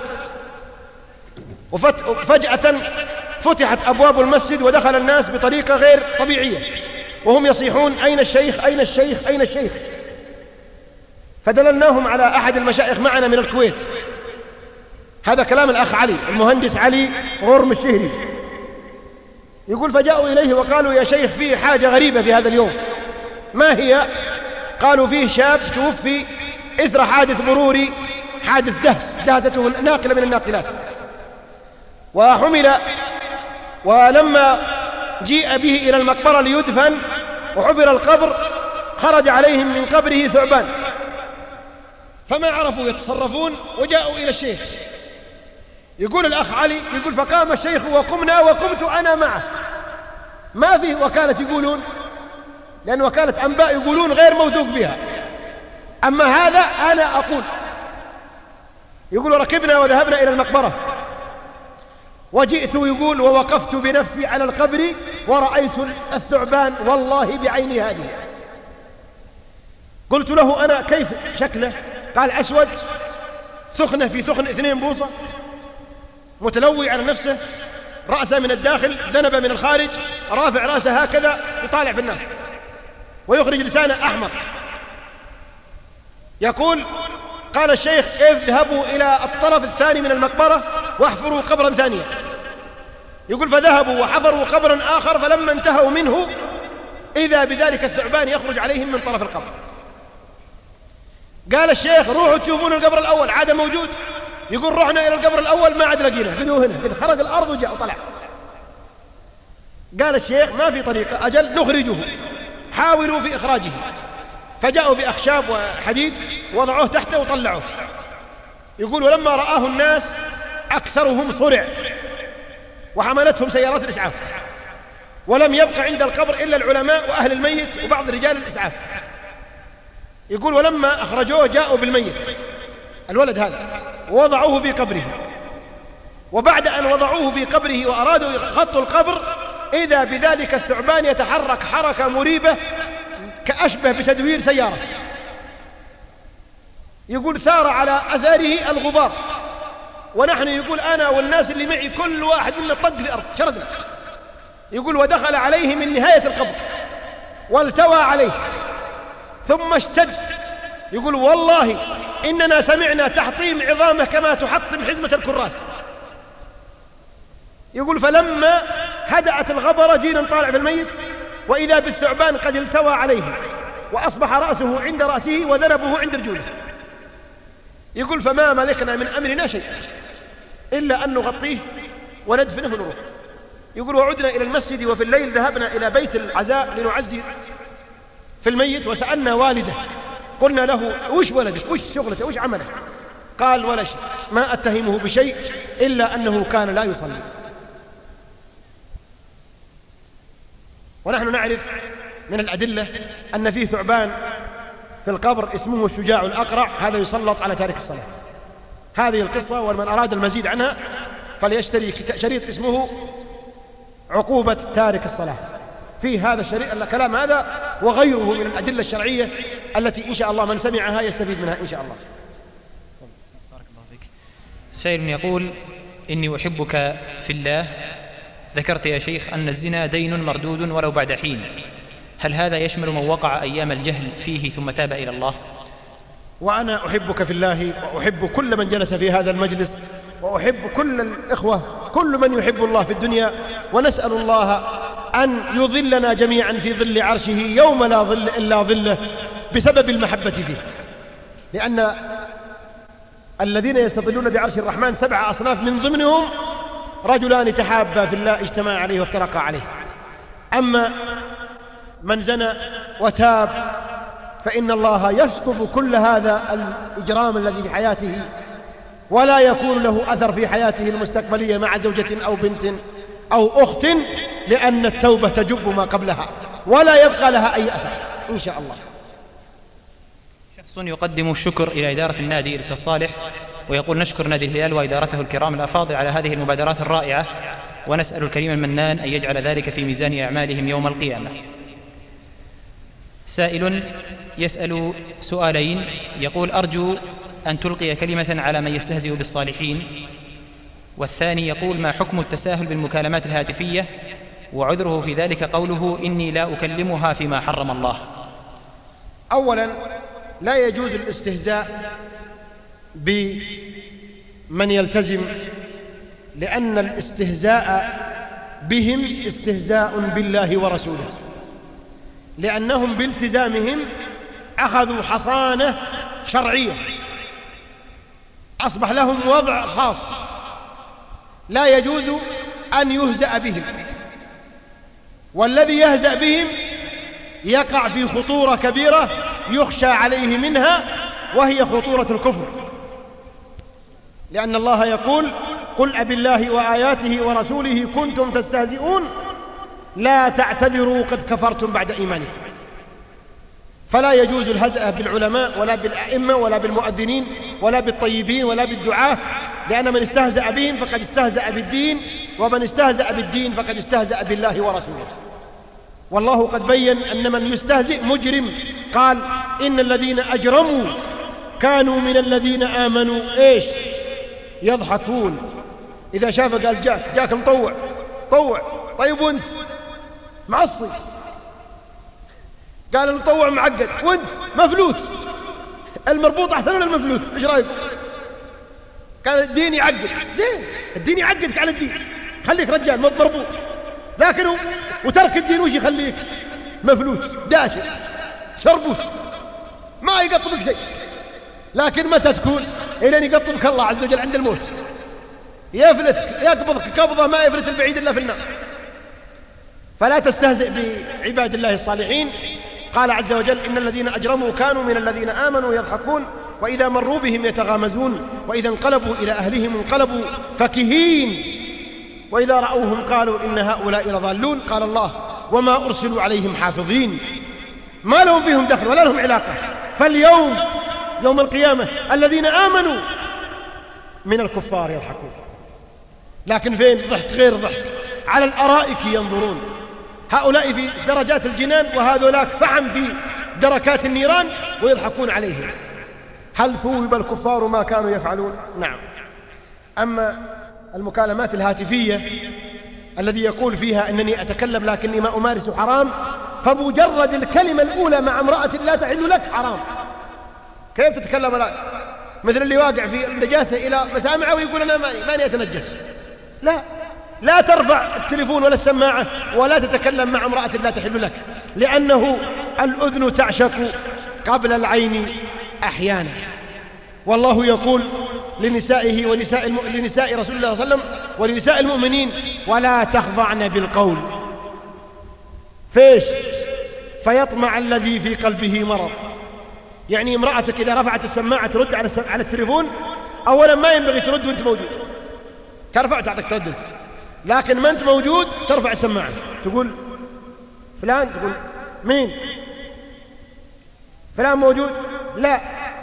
وفجأة فتحت أبواب المسجد ودخل الناس بطريقة غير طبيعية، وهم يصيحون أين الشيخ أين الشيخ أين الشيخ. فدللناهم على أحد المشايخ معنا من الكويت، هذا كلام الأخ علي المهندس علي غرم الشهري. يقول فجاءوا إليه وقالوا يا شيخ فيه حاجة غريبة في هذا اليوم. ما هي؟ قالوا فيه شاب توفي إثر حادث مروري، حادث دهسته ناقلة من الناقلات، وحمل، ولما جيء به إلى المقبرة ليدفن وحفر القبر خرج عليهم من قبره ثعبان، فما عرفوا يتصرفون وجاءوا إلى الشيخ. يقول الأخ علي يقول فقام الشيخ وقمنا وقمت أنا معه، ما فيه وكالة يقولون، لأن وكالة أنباء يقولون غير موثوق بها، أما هذا أنا أقول. يقول ركبنا وذهبنا إلى المقبرة، وجئت يقول ووقفت بنفسي على القبر ورأيت الثعبان والله بعيني هذه. قلت له أنا كيف شكله؟ قال أسود ثخنة في ثخن 2 بوصة، متلوي على نفسه، رأسه من الداخل، ذنب من الخارج، رافع رأسه هكذا يطالع في الناس، ويخرج لسانه أحمر. يقول قال الشيخ اذهبوا إلى الطرف الثاني من المقبرة واحفروا قبرا ثانيا. يقول فذهبوا وحفروا قبرا آخر، فلما انتهوا منه إذا بذلك الثعبان يخرج عليهم من طرف القبر. قال الشيخ روحوا تشوفون القبر الأول، عاد موجود. يقول رحنا إلى القبر الأول ما عاد لقينا، قدوا هنا قد خرج الأرض وجاء وطلع. قال الشيخ ما في طريقة، أجل نخرجه، حاولوا في إخراجه. فجاءوا بأخشاب وحديد وضعوه تحته وطلعوه. يقول ولما رآه الناس أكثرهم صرع، وحملتهم سيارات الإسعاف، ولم يبق عند القبر إلا العلماء وأهل الميت وبعض رجال الإسعاف. يقول ولما أخرجوه جاءوا بالميت الولد هذا ووضعوه في قبره، وبعد أن وضعوه في قبره وأرادوا يغطوا القبر إذا بذلك الثعبان يتحرك حركة مريبة كأشبه بتدوير سيارة. يقول ثار على أثاره الغبار، ونحن يقول أنا والناس اللي معي كل واحد منا طق في الأرض شردنا. يقول ودخل عليه من نهاية القبر والتوى عليه ثم اشتد. يقول والله إننا سمعنا تحطيم عظامه كما تحطم حزمة الكرات. يقول فلما هدأت الغبرة جينا نطالع في الميت وإذا بالثعبان قد التوى عليه وأصبح رأسه عند رأسه وذنبه عند رجوله. يقول فما ملكنا من أمرنا شيء إلا أن نغطيه وندفنه ونروح. يقول وعدنا إلى المسجد، وفي الليل ذهبنا إلى بيت العزاء لنعزي في الميت، وسألنا والده قلنا له وش ولدك وش شغلته وش عمله؟ قال ولا شيء، ما أتهمه بشيء إلا أنه كان لا يصلي. ونحن نعرف من الأدلة أن فيه ثعبان في القبر اسمه الشجاع الأقرع، هذا يسلط على تارك الصلاة. هذه القصة، ومن أراد المزيد عنها فليشتري شريط اسمه عقوبة تارك الصلاة. في هذا الشريط الكلام هذا وغيره من الأدلة الشرعية التي إن شاء الله من سمعها يستفيد منها إن شاء الله. بارك الله فيك. سائل يقول: إني أحبك في الله، ذكرت يا شيخ أن الزنا دين مردود ولو بعد حين، هل هذا يشمل من وقع أيام الجهل فيه ثم تاب إلى الله؟ وأنا أحبك في الله، وأحب كل من جلس في هذا المجلس، وأحب كل الإخوة، كل من يحب الله في الدنيا، ونسأل الله أن يظلنا جميعا في ظل عرشه يوم لا ظل إلا ظله بسبب المحبة فيه، لأن الذين يستظلون بعرش الرحمن 7 أصناف، من ضمنهم رجلان تحابا في الله اجتمعا عليه وافترقا عليه. أما من زنى وتاب فإن الله يسقط كل هذا الإجرام الذي في حياته، ولا يكون له أثر في حياته المستقبلية مع زوجة أو بنت أو أخت، لأن التوبة تجب ما قبلها ولا يبقى لها أي أثر إن شاء الله. شخص يقدم الشكر إلى إدارة النادي إرسال صالح ويقول: نشكر نادي الهلال وإدارته الكرام الأفاضل على هذه المبادرات الرائعة، ونسأل الكريم المنان أن يجعل ذلك في ميزان أعمالهم يوم القيامة. سائل يسأل سؤالين، يقول: أرجو أن تلقي كلمة على من يستهزئ بالصالحين. والثاني يقول: ما حكم التساهل بالمكالمات الهاتفية، وعذره في ذلك قوله: إني لا أكلمها فيما حرم الله. أولا، لا يجوز الاستهزاء بمن يلتزم، لأن الاستهزاء بهم استهزاء بالله ورسوله، لأنهم بالتزامهم أخذوا حصانة شرعية، أصبح لهم وضع خاص، لا يجوز أن يهزأ بهم، والذي يهزأ بهم يقع في خطورة كبيرة يخشى عليه منها، وهي خطورة الكفر، لأن الله يقول: قل أبالله وآياته ورسوله كنتم تستهزئون لا تعتذروا قد كفرتم بعد إيمانكم. فلا يجوز الهزأ بالعلماء ولا بالأئمة ولا بالمؤذنين ولا بالطيبين ولا بالدعاة، لأن من استهزأ بهم فقد استهزأ بالدين، ومن استهزأ بالدين فقد استهزأ بالله ورسوله. والله قد بين أن من يستهزئ مجرم، قال: إن الذين أجرموا كانوا من الذين آمنوا إيش؟ يضحكون. إذا شافه قال: جاك مطوع طوع، طيب وانت معصي؟ قال: المطوع معقد، وانت مفلوت. المربوط أحسن ولا المفلوت؟ ايش رأيكم؟ قال: الدين يعقد. زين، الدين يعقدك على الدين، خليك رجال مربوط، لكن وترك الدين وش يخليك؟ مفلوت داشر شربوت، ما يقطبك شيء. لكن متى تكون؟ إلى أن يقطبك الله عز وجل عند الموت، يفلتك يقبضك قبضة ما يفلت البعيد إلا في النار. فلا تستهزئ بعباد الله الصالحين. قال عز وجل: إن الذين أجرموا كانوا من الذين آمنوا يضحكون وإذا مروا بهم يتغامزون وإذا انقلبوا إلى أهلهم انقلبوا فكهين وإذا رأوهم قالوا إن هؤلاء لضالون. قال الله: وما أرسلوا عليهم حافظين، ما لهم فيهم دخل ولا لهم علاقة. فاليوم يوم القيامة الذين آمنوا من الكفار يضحكون، لكن فين؟ ضحك غير ضحك، على الأرائك ينظرون، هؤلاء في درجات الجنان وهذولاك فحم في دركات النيران ويضحكون عليهم. هل ثوب الكفار ما كانوا يفعلون؟ نعم. أما المكالمات الهاتفية الذي يقول فيها أنني أتكلم لكني ما أمارس حرام، فمجرد الكلمة الأولى مع امرأة لا تحل لك حرام. كيف تتكلم الآن؟ مثل اللي واقع في النجاسة إلى مسامعه ويقول: أنا ماني أتنجس. لا ترفع التليفون ولا السماعة ولا تتكلم مع امرأة لا تحل لك، لأنه الأذن تعشق قبل العين أحيانا. والله يقول لنسائه لنساء رسول الله صلى الله عليه وسلم ولنساء المؤمنين: ولا تخضعن بالقول فيش فيطمع الذي في قلبه مرض. يعني امرأتك إذا رفعت السماعة ترد على التليفون، أولا ما ينبغي ترد وانت موجود، ترفع تعطيك تردد، لكن ما انت موجود ترفع السماعة تقول: فلان، تقول: مين؟ فلان موجود؟ لا.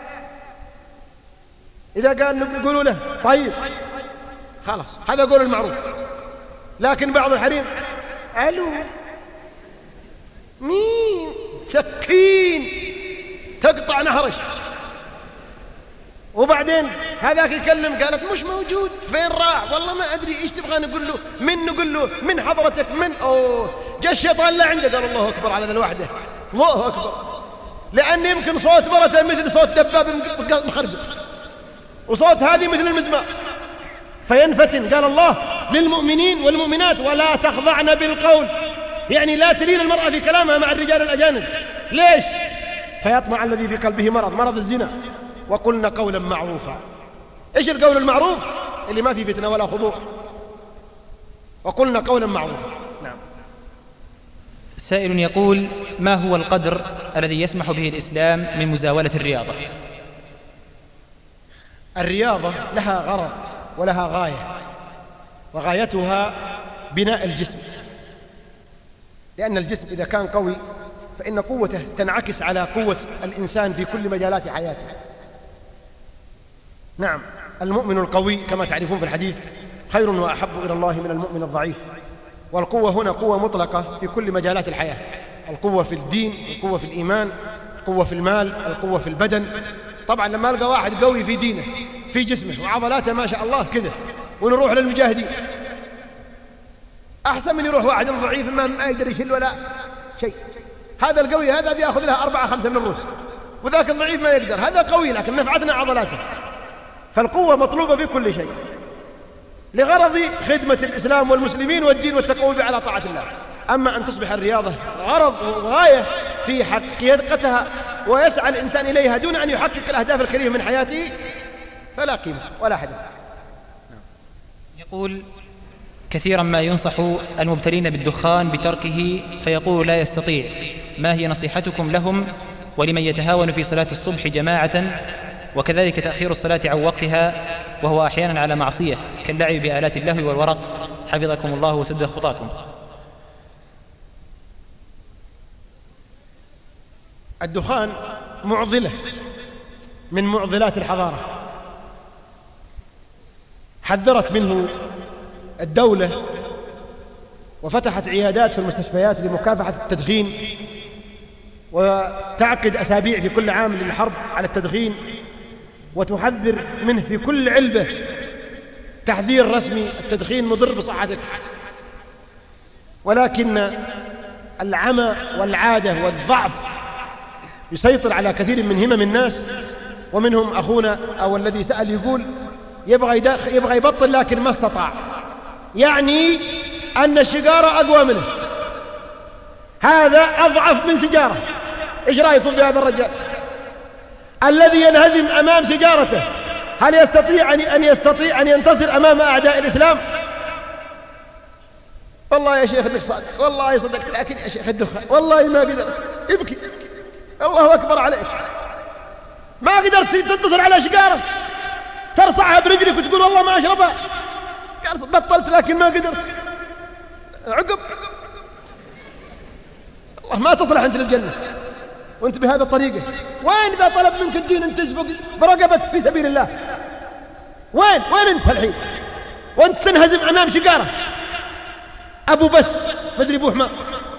إذا قال يقولوا له طيب خلاص، هذا قول المعروف. لكن بعض الحريم ألو مين سكين تقطع نهرش، وبعدين هذاك يكلم قالت مش موجود، فين راح؟ والله ما أدري إيش تبغى نقول له، نقول له من حضرتك من جاء الشيطان لا عنده. قال الله أكبر على ذا الوحدة، الله أكبر، لأن يمكن صوت مرته مثل صوت دباب مخربط، وصوت هذه مثل المزمار، فينفتن. قال الله للمؤمنين والمؤمنات ولا تخضعن بالقول، يعني لا تلين المرأة في كلامها مع الرجال الأجانب. ليش؟ فيطمع الذي في قلبه مرض الزنا. وقلنا قولا معروفا. إيش القول المعروف؟ اللي ما في فتنة ولا خضوع. وقلنا قولا معروفا. نعم. سائل يقول: ما هو القدر الذي يسمح به الإسلام من مزاولة الرياضة؟ الرياضة لها غرض ولها غاية، وغايتها بناء الجسم، لأن الجسم إذا كان قوي فإن قوته تنعكس على قوة الإنسان في كل مجالات حياته. نعم، المؤمن القوي كما تعرفون في الحديث خير وأحب إلى الله من المؤمن الضعيف. والقوة هنا قوة مطلقة في كل مجالات الحياة، القوة في الدين، القوة في الإيمان، القوة في المال، القوة في البدن. طبعا لما ألقى واحد قوي في دينه في جسمه وعضلاته ما شاء الله كذا ونروح للمجاهدين، أحسن من يروح واحد ضعيف ما يقدر يشيل ولا شيء. هذا القوي هذا بيأخذ لها 4-5 من الروس، وذاك الضعيف ما يقدر. هذا قوي لكن نفعتنا عضلاته. فالقوة مطلوبة في كل شيء لغرض خدمة الإسلام والمسلمين والدين والتقوي على طاعة الله. أما أن تصبح الرياضة غرض وغاية في حقيقتها ويسعى الإنسان إليها دون أن يحقق الأهداف الكريمة من حياته فلا قيمة ولا حدث. يقول: كثيرا ما ينصح المبتلين بالدخان بتركه فيقول لا يستطيع، ما هي نصيحتكم لهم ولمن يتهاون في صلاة الصبح جماعة وكذلك تأخير الصلاة عن وقتها وهو أحيانا على معصية كاللعب بآلات اللهو والورق، حفظكم الله وسدد خطاكم؟ الدخان معضلة من معضلات الحضارة، حذرت منه الدولة وفتحت عيادات في المستشفيات لمكافحة التدخين، وتعقد أسابيع في كل عام للحرب على التدخين، وتحذر منه في كل علبة تحذير رسمي: التدخين مضر بصحتك. ولكن العمى والعادة والضعف يسيطر على كثير من همم الناس، ومنهم أخونا أو الذي سأل يقول يبغى يبطل لكن ما استطاع، يعني أن السيجارة أقوى منه، هذا أضعف من سيجارة. إيش رأيكم بهذا الرجال الذي ينهزم أمام سيجارته؟ هل يستطيع أن ينتصر أمام أعداء الإسلام؟ والله يا شيخ انك صادق، والله صدقت، لكن يا شيخ الدخان والله ما قدرت. ابكي، الله أكبر عليك، ما قدرت تتصل على سيجارة ترصعها برجلك وتقول والله ما أشربها، بطلت لكن ما قدرت. عقب الله ما تصلح أنت للجنة وأنت بهذا الطريقة. وين إذا طلب منك الدين أن تزفق برقبتك في سبيل الله؟ وين أنت الحين وأنت تنهزم أمام سيجارة أبو بس مدري بوح ما؟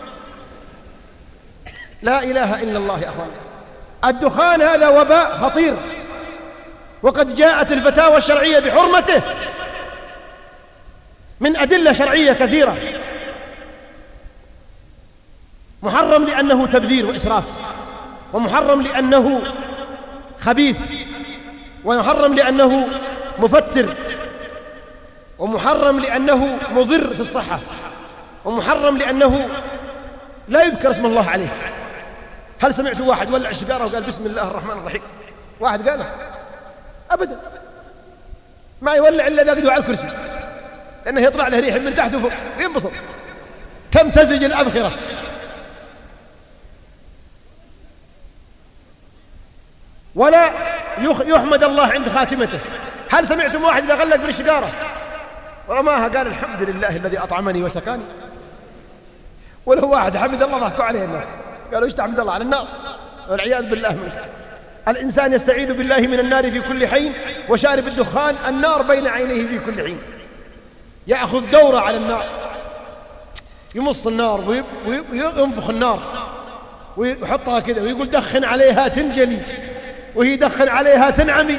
لا إله إلا الله يا أخوان. الدخان هذا وباء خطير، وقد جاءت الفتاوى الشرعية بحرمته من أدلة شرعية كثيرة. محرم لأنه تبذير وإسراف، ومحرم لأنه خبيث، ومحرم لأنه مفتر، ومحرم لأنه مضر في الصحة، ومحرم لأنه لا يذكر اسم الله عليه. هل سمعتوا واحد ولع السيجارة وقال بسم الله الرحمن الرحيم؟ واحد قاله؟ أبدا، ما يولع إلا إذا قدوا على الكرسي، لأنه يطلع له ريح من تحت وفوق وينبسط. كم تزج الأبخرة. ولا يحمد الله عند خاتمته. هل سمعتم واحد إذا غلق بالسيجارة ورماها قال الحمد لله الذي أطعمني وسكاني؟ ولو واحد حمد الله ضحكوا عليه الناس قالوا ايش تحمد الله على النار؟ والعياذ بالله منك. الإنسان يستعيذ بالله من النار في كل حين، وشارب الدخان النار بين عينيه في كل حين، يأخذ دورة على النار، يمص النار وينفخ النار ويحطها كذا ويقول دخن عليها تنجلي، وهي دخن عليها تنعمي.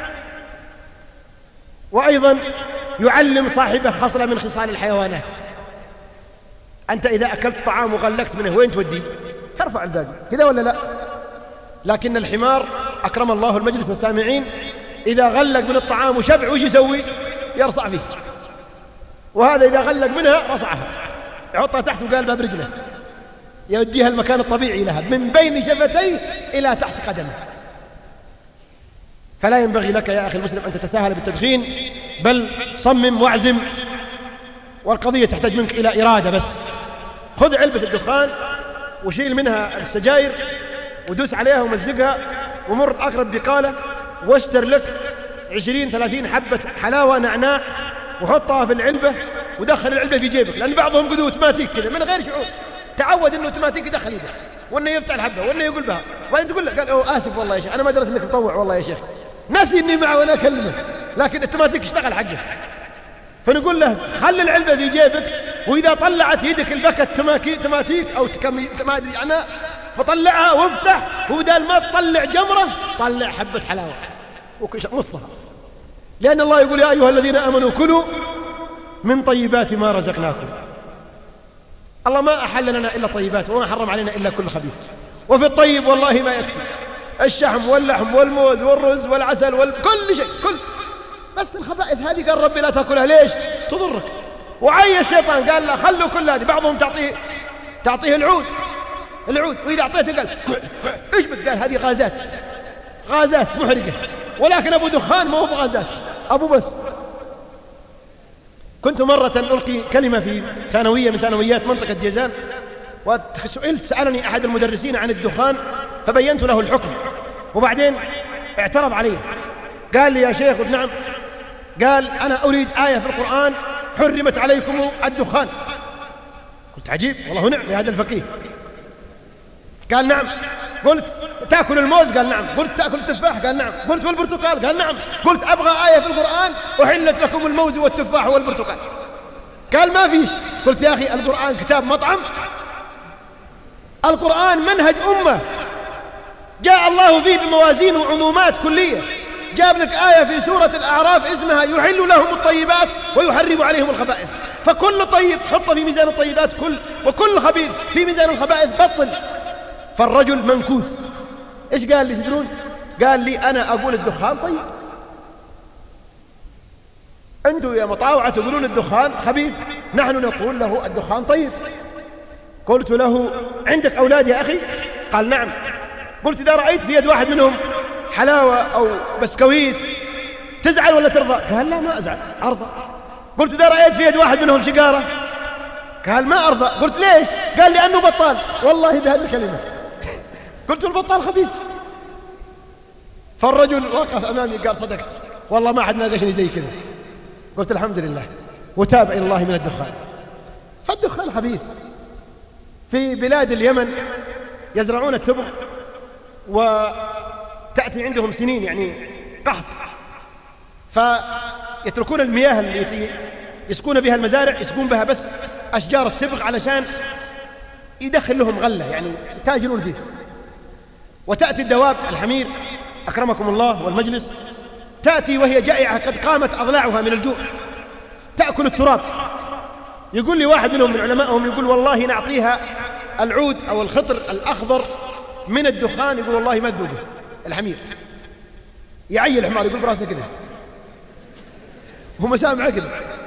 وأيضا يعلم صاحبه خصلة من خصال الحيوانات. أنت إذا أكلت طعام وغلقت منه وين توديه؟ ترفع الباقي كذا ولا لا؟ لكن الحمار أكرم الله المجلس والسامعين إذا غلق من الطعام وشبع وش يسوي؟ يرصع فيه. وهذا إذا غلق منها رصعها، يحطها تحت وقالبها برجله، يوديها المكان الطبيعي لها من بين شفتيه إلى تحت قدمه. فلا ينبغي لك يا أخي المسلم أن تتساهل بالتدخين، بل صمم واعزم، والقضية تحتاج منك إلى إرادة بس. خذ علبة الدخان وشيل منها السجاير ودوس عليها ومزقها، ومر أقرب بقالة واشتر لك 20-30 حبة حلاوة نعناع وحطها في العلبة ودخل العلبة في جيبك، لأن بعضهم قدوا اوتوماتيك كذا من غير شعور، تعود أنه اوتوماتيك يدخل يده وأنه يفتح الحبة وأنه يقول بها، وأنت تقول له قال آسف والله يا شيخ أنا ما درت أنك مطوع والله يا شيخ، ناسي إني معه وأنا أكلمه، لكن اوتوماتيك اشتغل حقه. فنقول له خل العلبة في جيبك، وإذا طلعت يدك البكت تماتيك أو ما أدري عنها فطلعها وافتح، وبدال ما تطلع جمرة طلع حبة حلاوة مصها، لأن الله يقول يا أيها الذين آمنوا كلوا من طيبات ما رزقناكم. الله ما أحل لنا إلا طيبات وما حرم علينا إلا كل خبيث، وفي الطيب والله ما يكفي الشحم واللحم والموز والرز والعسل كل شيء بس الخبائث هذه قال ربي لا تأكلها. ليش؟ تضرك. وعي الشيطان قال لا خلوا كل هذه، بعضهم تعطيه العود وإذا أعطيته قال إيش بك؟ قال هذه غازات محرقة، ولكن أبو دخان ما هو بغازات، أبو بس. كنت مرة ألقي كلمة في ثانوية من ثانويات منطقة جيزان، سألني أحد المدرسين عن الدخان فبينت له الحكم، وبعدين اعترض علي قال لي يا شيخ قلت نعم، قال أنا أريد آية في القرآن حرمت عليكم الدخان. قلت عجيب والله نعم يا هذا الفقيه. قال نعم. قلت تأكل الموز؟ قال نعم. قلت تأكل التفاح؟ قال نعم. قلت والبرتقال؟ قال نعم. قلت أبغى آية في القرآن أحلت لكم الموز والتفاح والبرتقال. قال ما فيش. قلت يا أخي القرآن كتاب مطعم؟ القرآن منهج أمة جاء الله فيه بموازين وعمومات كلية، جاب لك آية في سورة الأعراف اسمها يحل لهم الطيبات ويحرم عليهم الخبائث، فكل طيب حطه في ميزان الطيبات وكل خبيث في ميزان الخبائث بطل. فالرجل منكوس. إيش قال لي تدرون؟ قال لي أنا أقول الدخان طيب، أنتوا يا مطاوعة تقولون الدخان خبيث، نحن نقول له الدخان طيب. قلت له عندك أولاد يا أخي؟ قال نعم. قلت إذا رأيت في يد واحد منهم حلاوة أو بسكويت تزعل ولا ترضى؟ قال لا ما أزعل أرضى. قلت إذا رأيت في يد واحد منهم سيجارة؟ قال ما أرضى. قلت ليش؟ قال لأنه بطال. والله بهذه الكلمة. قلت البطال خبيث. فالرجل وقف أمامي قال صدقت والله ما أحد ناقشني زي كذا. قلت الحمد لله، وتاب إلى الله من الدخان. فالدخان خبيث. في بلاد اليمن يزرعون التبغ وتأتي عندهم سنين يعني قحط، فيتركون المياه التي يسقون بها المزارع يسقون بها بس أشجار التبغ علشان يدخل لهم غلة يعني يتاجرون فيه. وتأتي الدواب الحمير أكرمكم الله والمجلس، تأتي وهي جائعة قد قامت أضلاعها من الجوع تأكل التراب. يقول لي واحد منهم من علمائهم يقول والله نعطيها العود أو الخطر الأخضر من الدخان، يقول والله ما تذوقه الحمير. يعي الحمار يقول براسه كذا هم سامع كذا،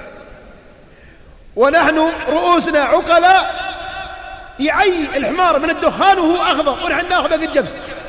ونحن رؤوسنا عقلاء يعي الحمار من الدخان وهو أخضر ونحن ناخذه قد جبس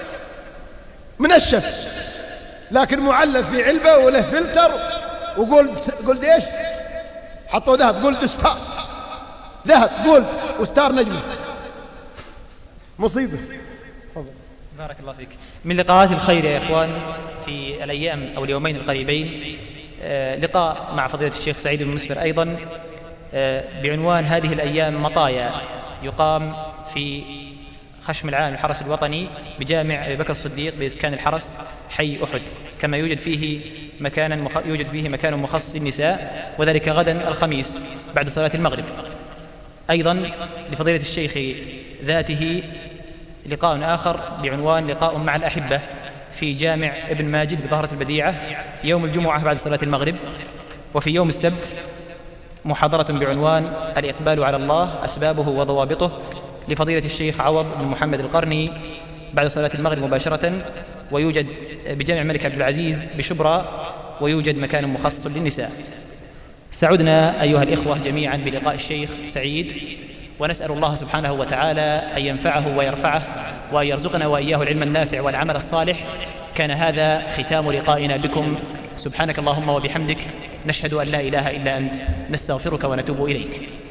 منشف، لكن معلف في علبة وله فلتر وقلت ايش حطوا ذهب، قلت ستار ذهب قلت وستار نجمة. مصيبة. بارك الله فيك. من لقاءات الخير يا إخوان في الأيام أو اليومين القريبين لقاء مع فضيلة الشيخ سعيد بن مسبر أيضا بعنوان هذه الأيام مطايا، يقام في خشم العام الحرس الوطني بجامع أبي بكر الصديق بإسكان الحرس حي أحد، كما يوجد فيه مكان مخصص للنساء، وذلك غدا الخميس بعد صلاة المغرب. أيضا لفضيلة الشيخ ذاته لقاء آخر بعنوان لقاء مع الأحبة في جامع ابن ماجد بظهرة البديعة يوم الجمعة بعد صلاة المغرب. وفي يوم السبت محاضرة بعنوان الإقبال على الله أسبابه وضوابطه لفضيلة الشيخ عوض بن محمد القرني بعد صلاة المغرب مباشرة، ويوجد بجامع الملك عبد العزيز بشبرا، ويوجد مكان مخصص للنساء. سعدنا أيها الإخوة جميعا بلقاء الشيخ سعيد، ونسأل الله سبحانه وتعالى أن ينفعه ويرفعه وأن يرزقنا وإياه العلم النافع والعمل الصالح. كان هذا ختام لقائنا بكم. سبحانك اللهم وبحمدك، نشهد أن لا إله إلا أنت، نستغفرك ونتوب إليك.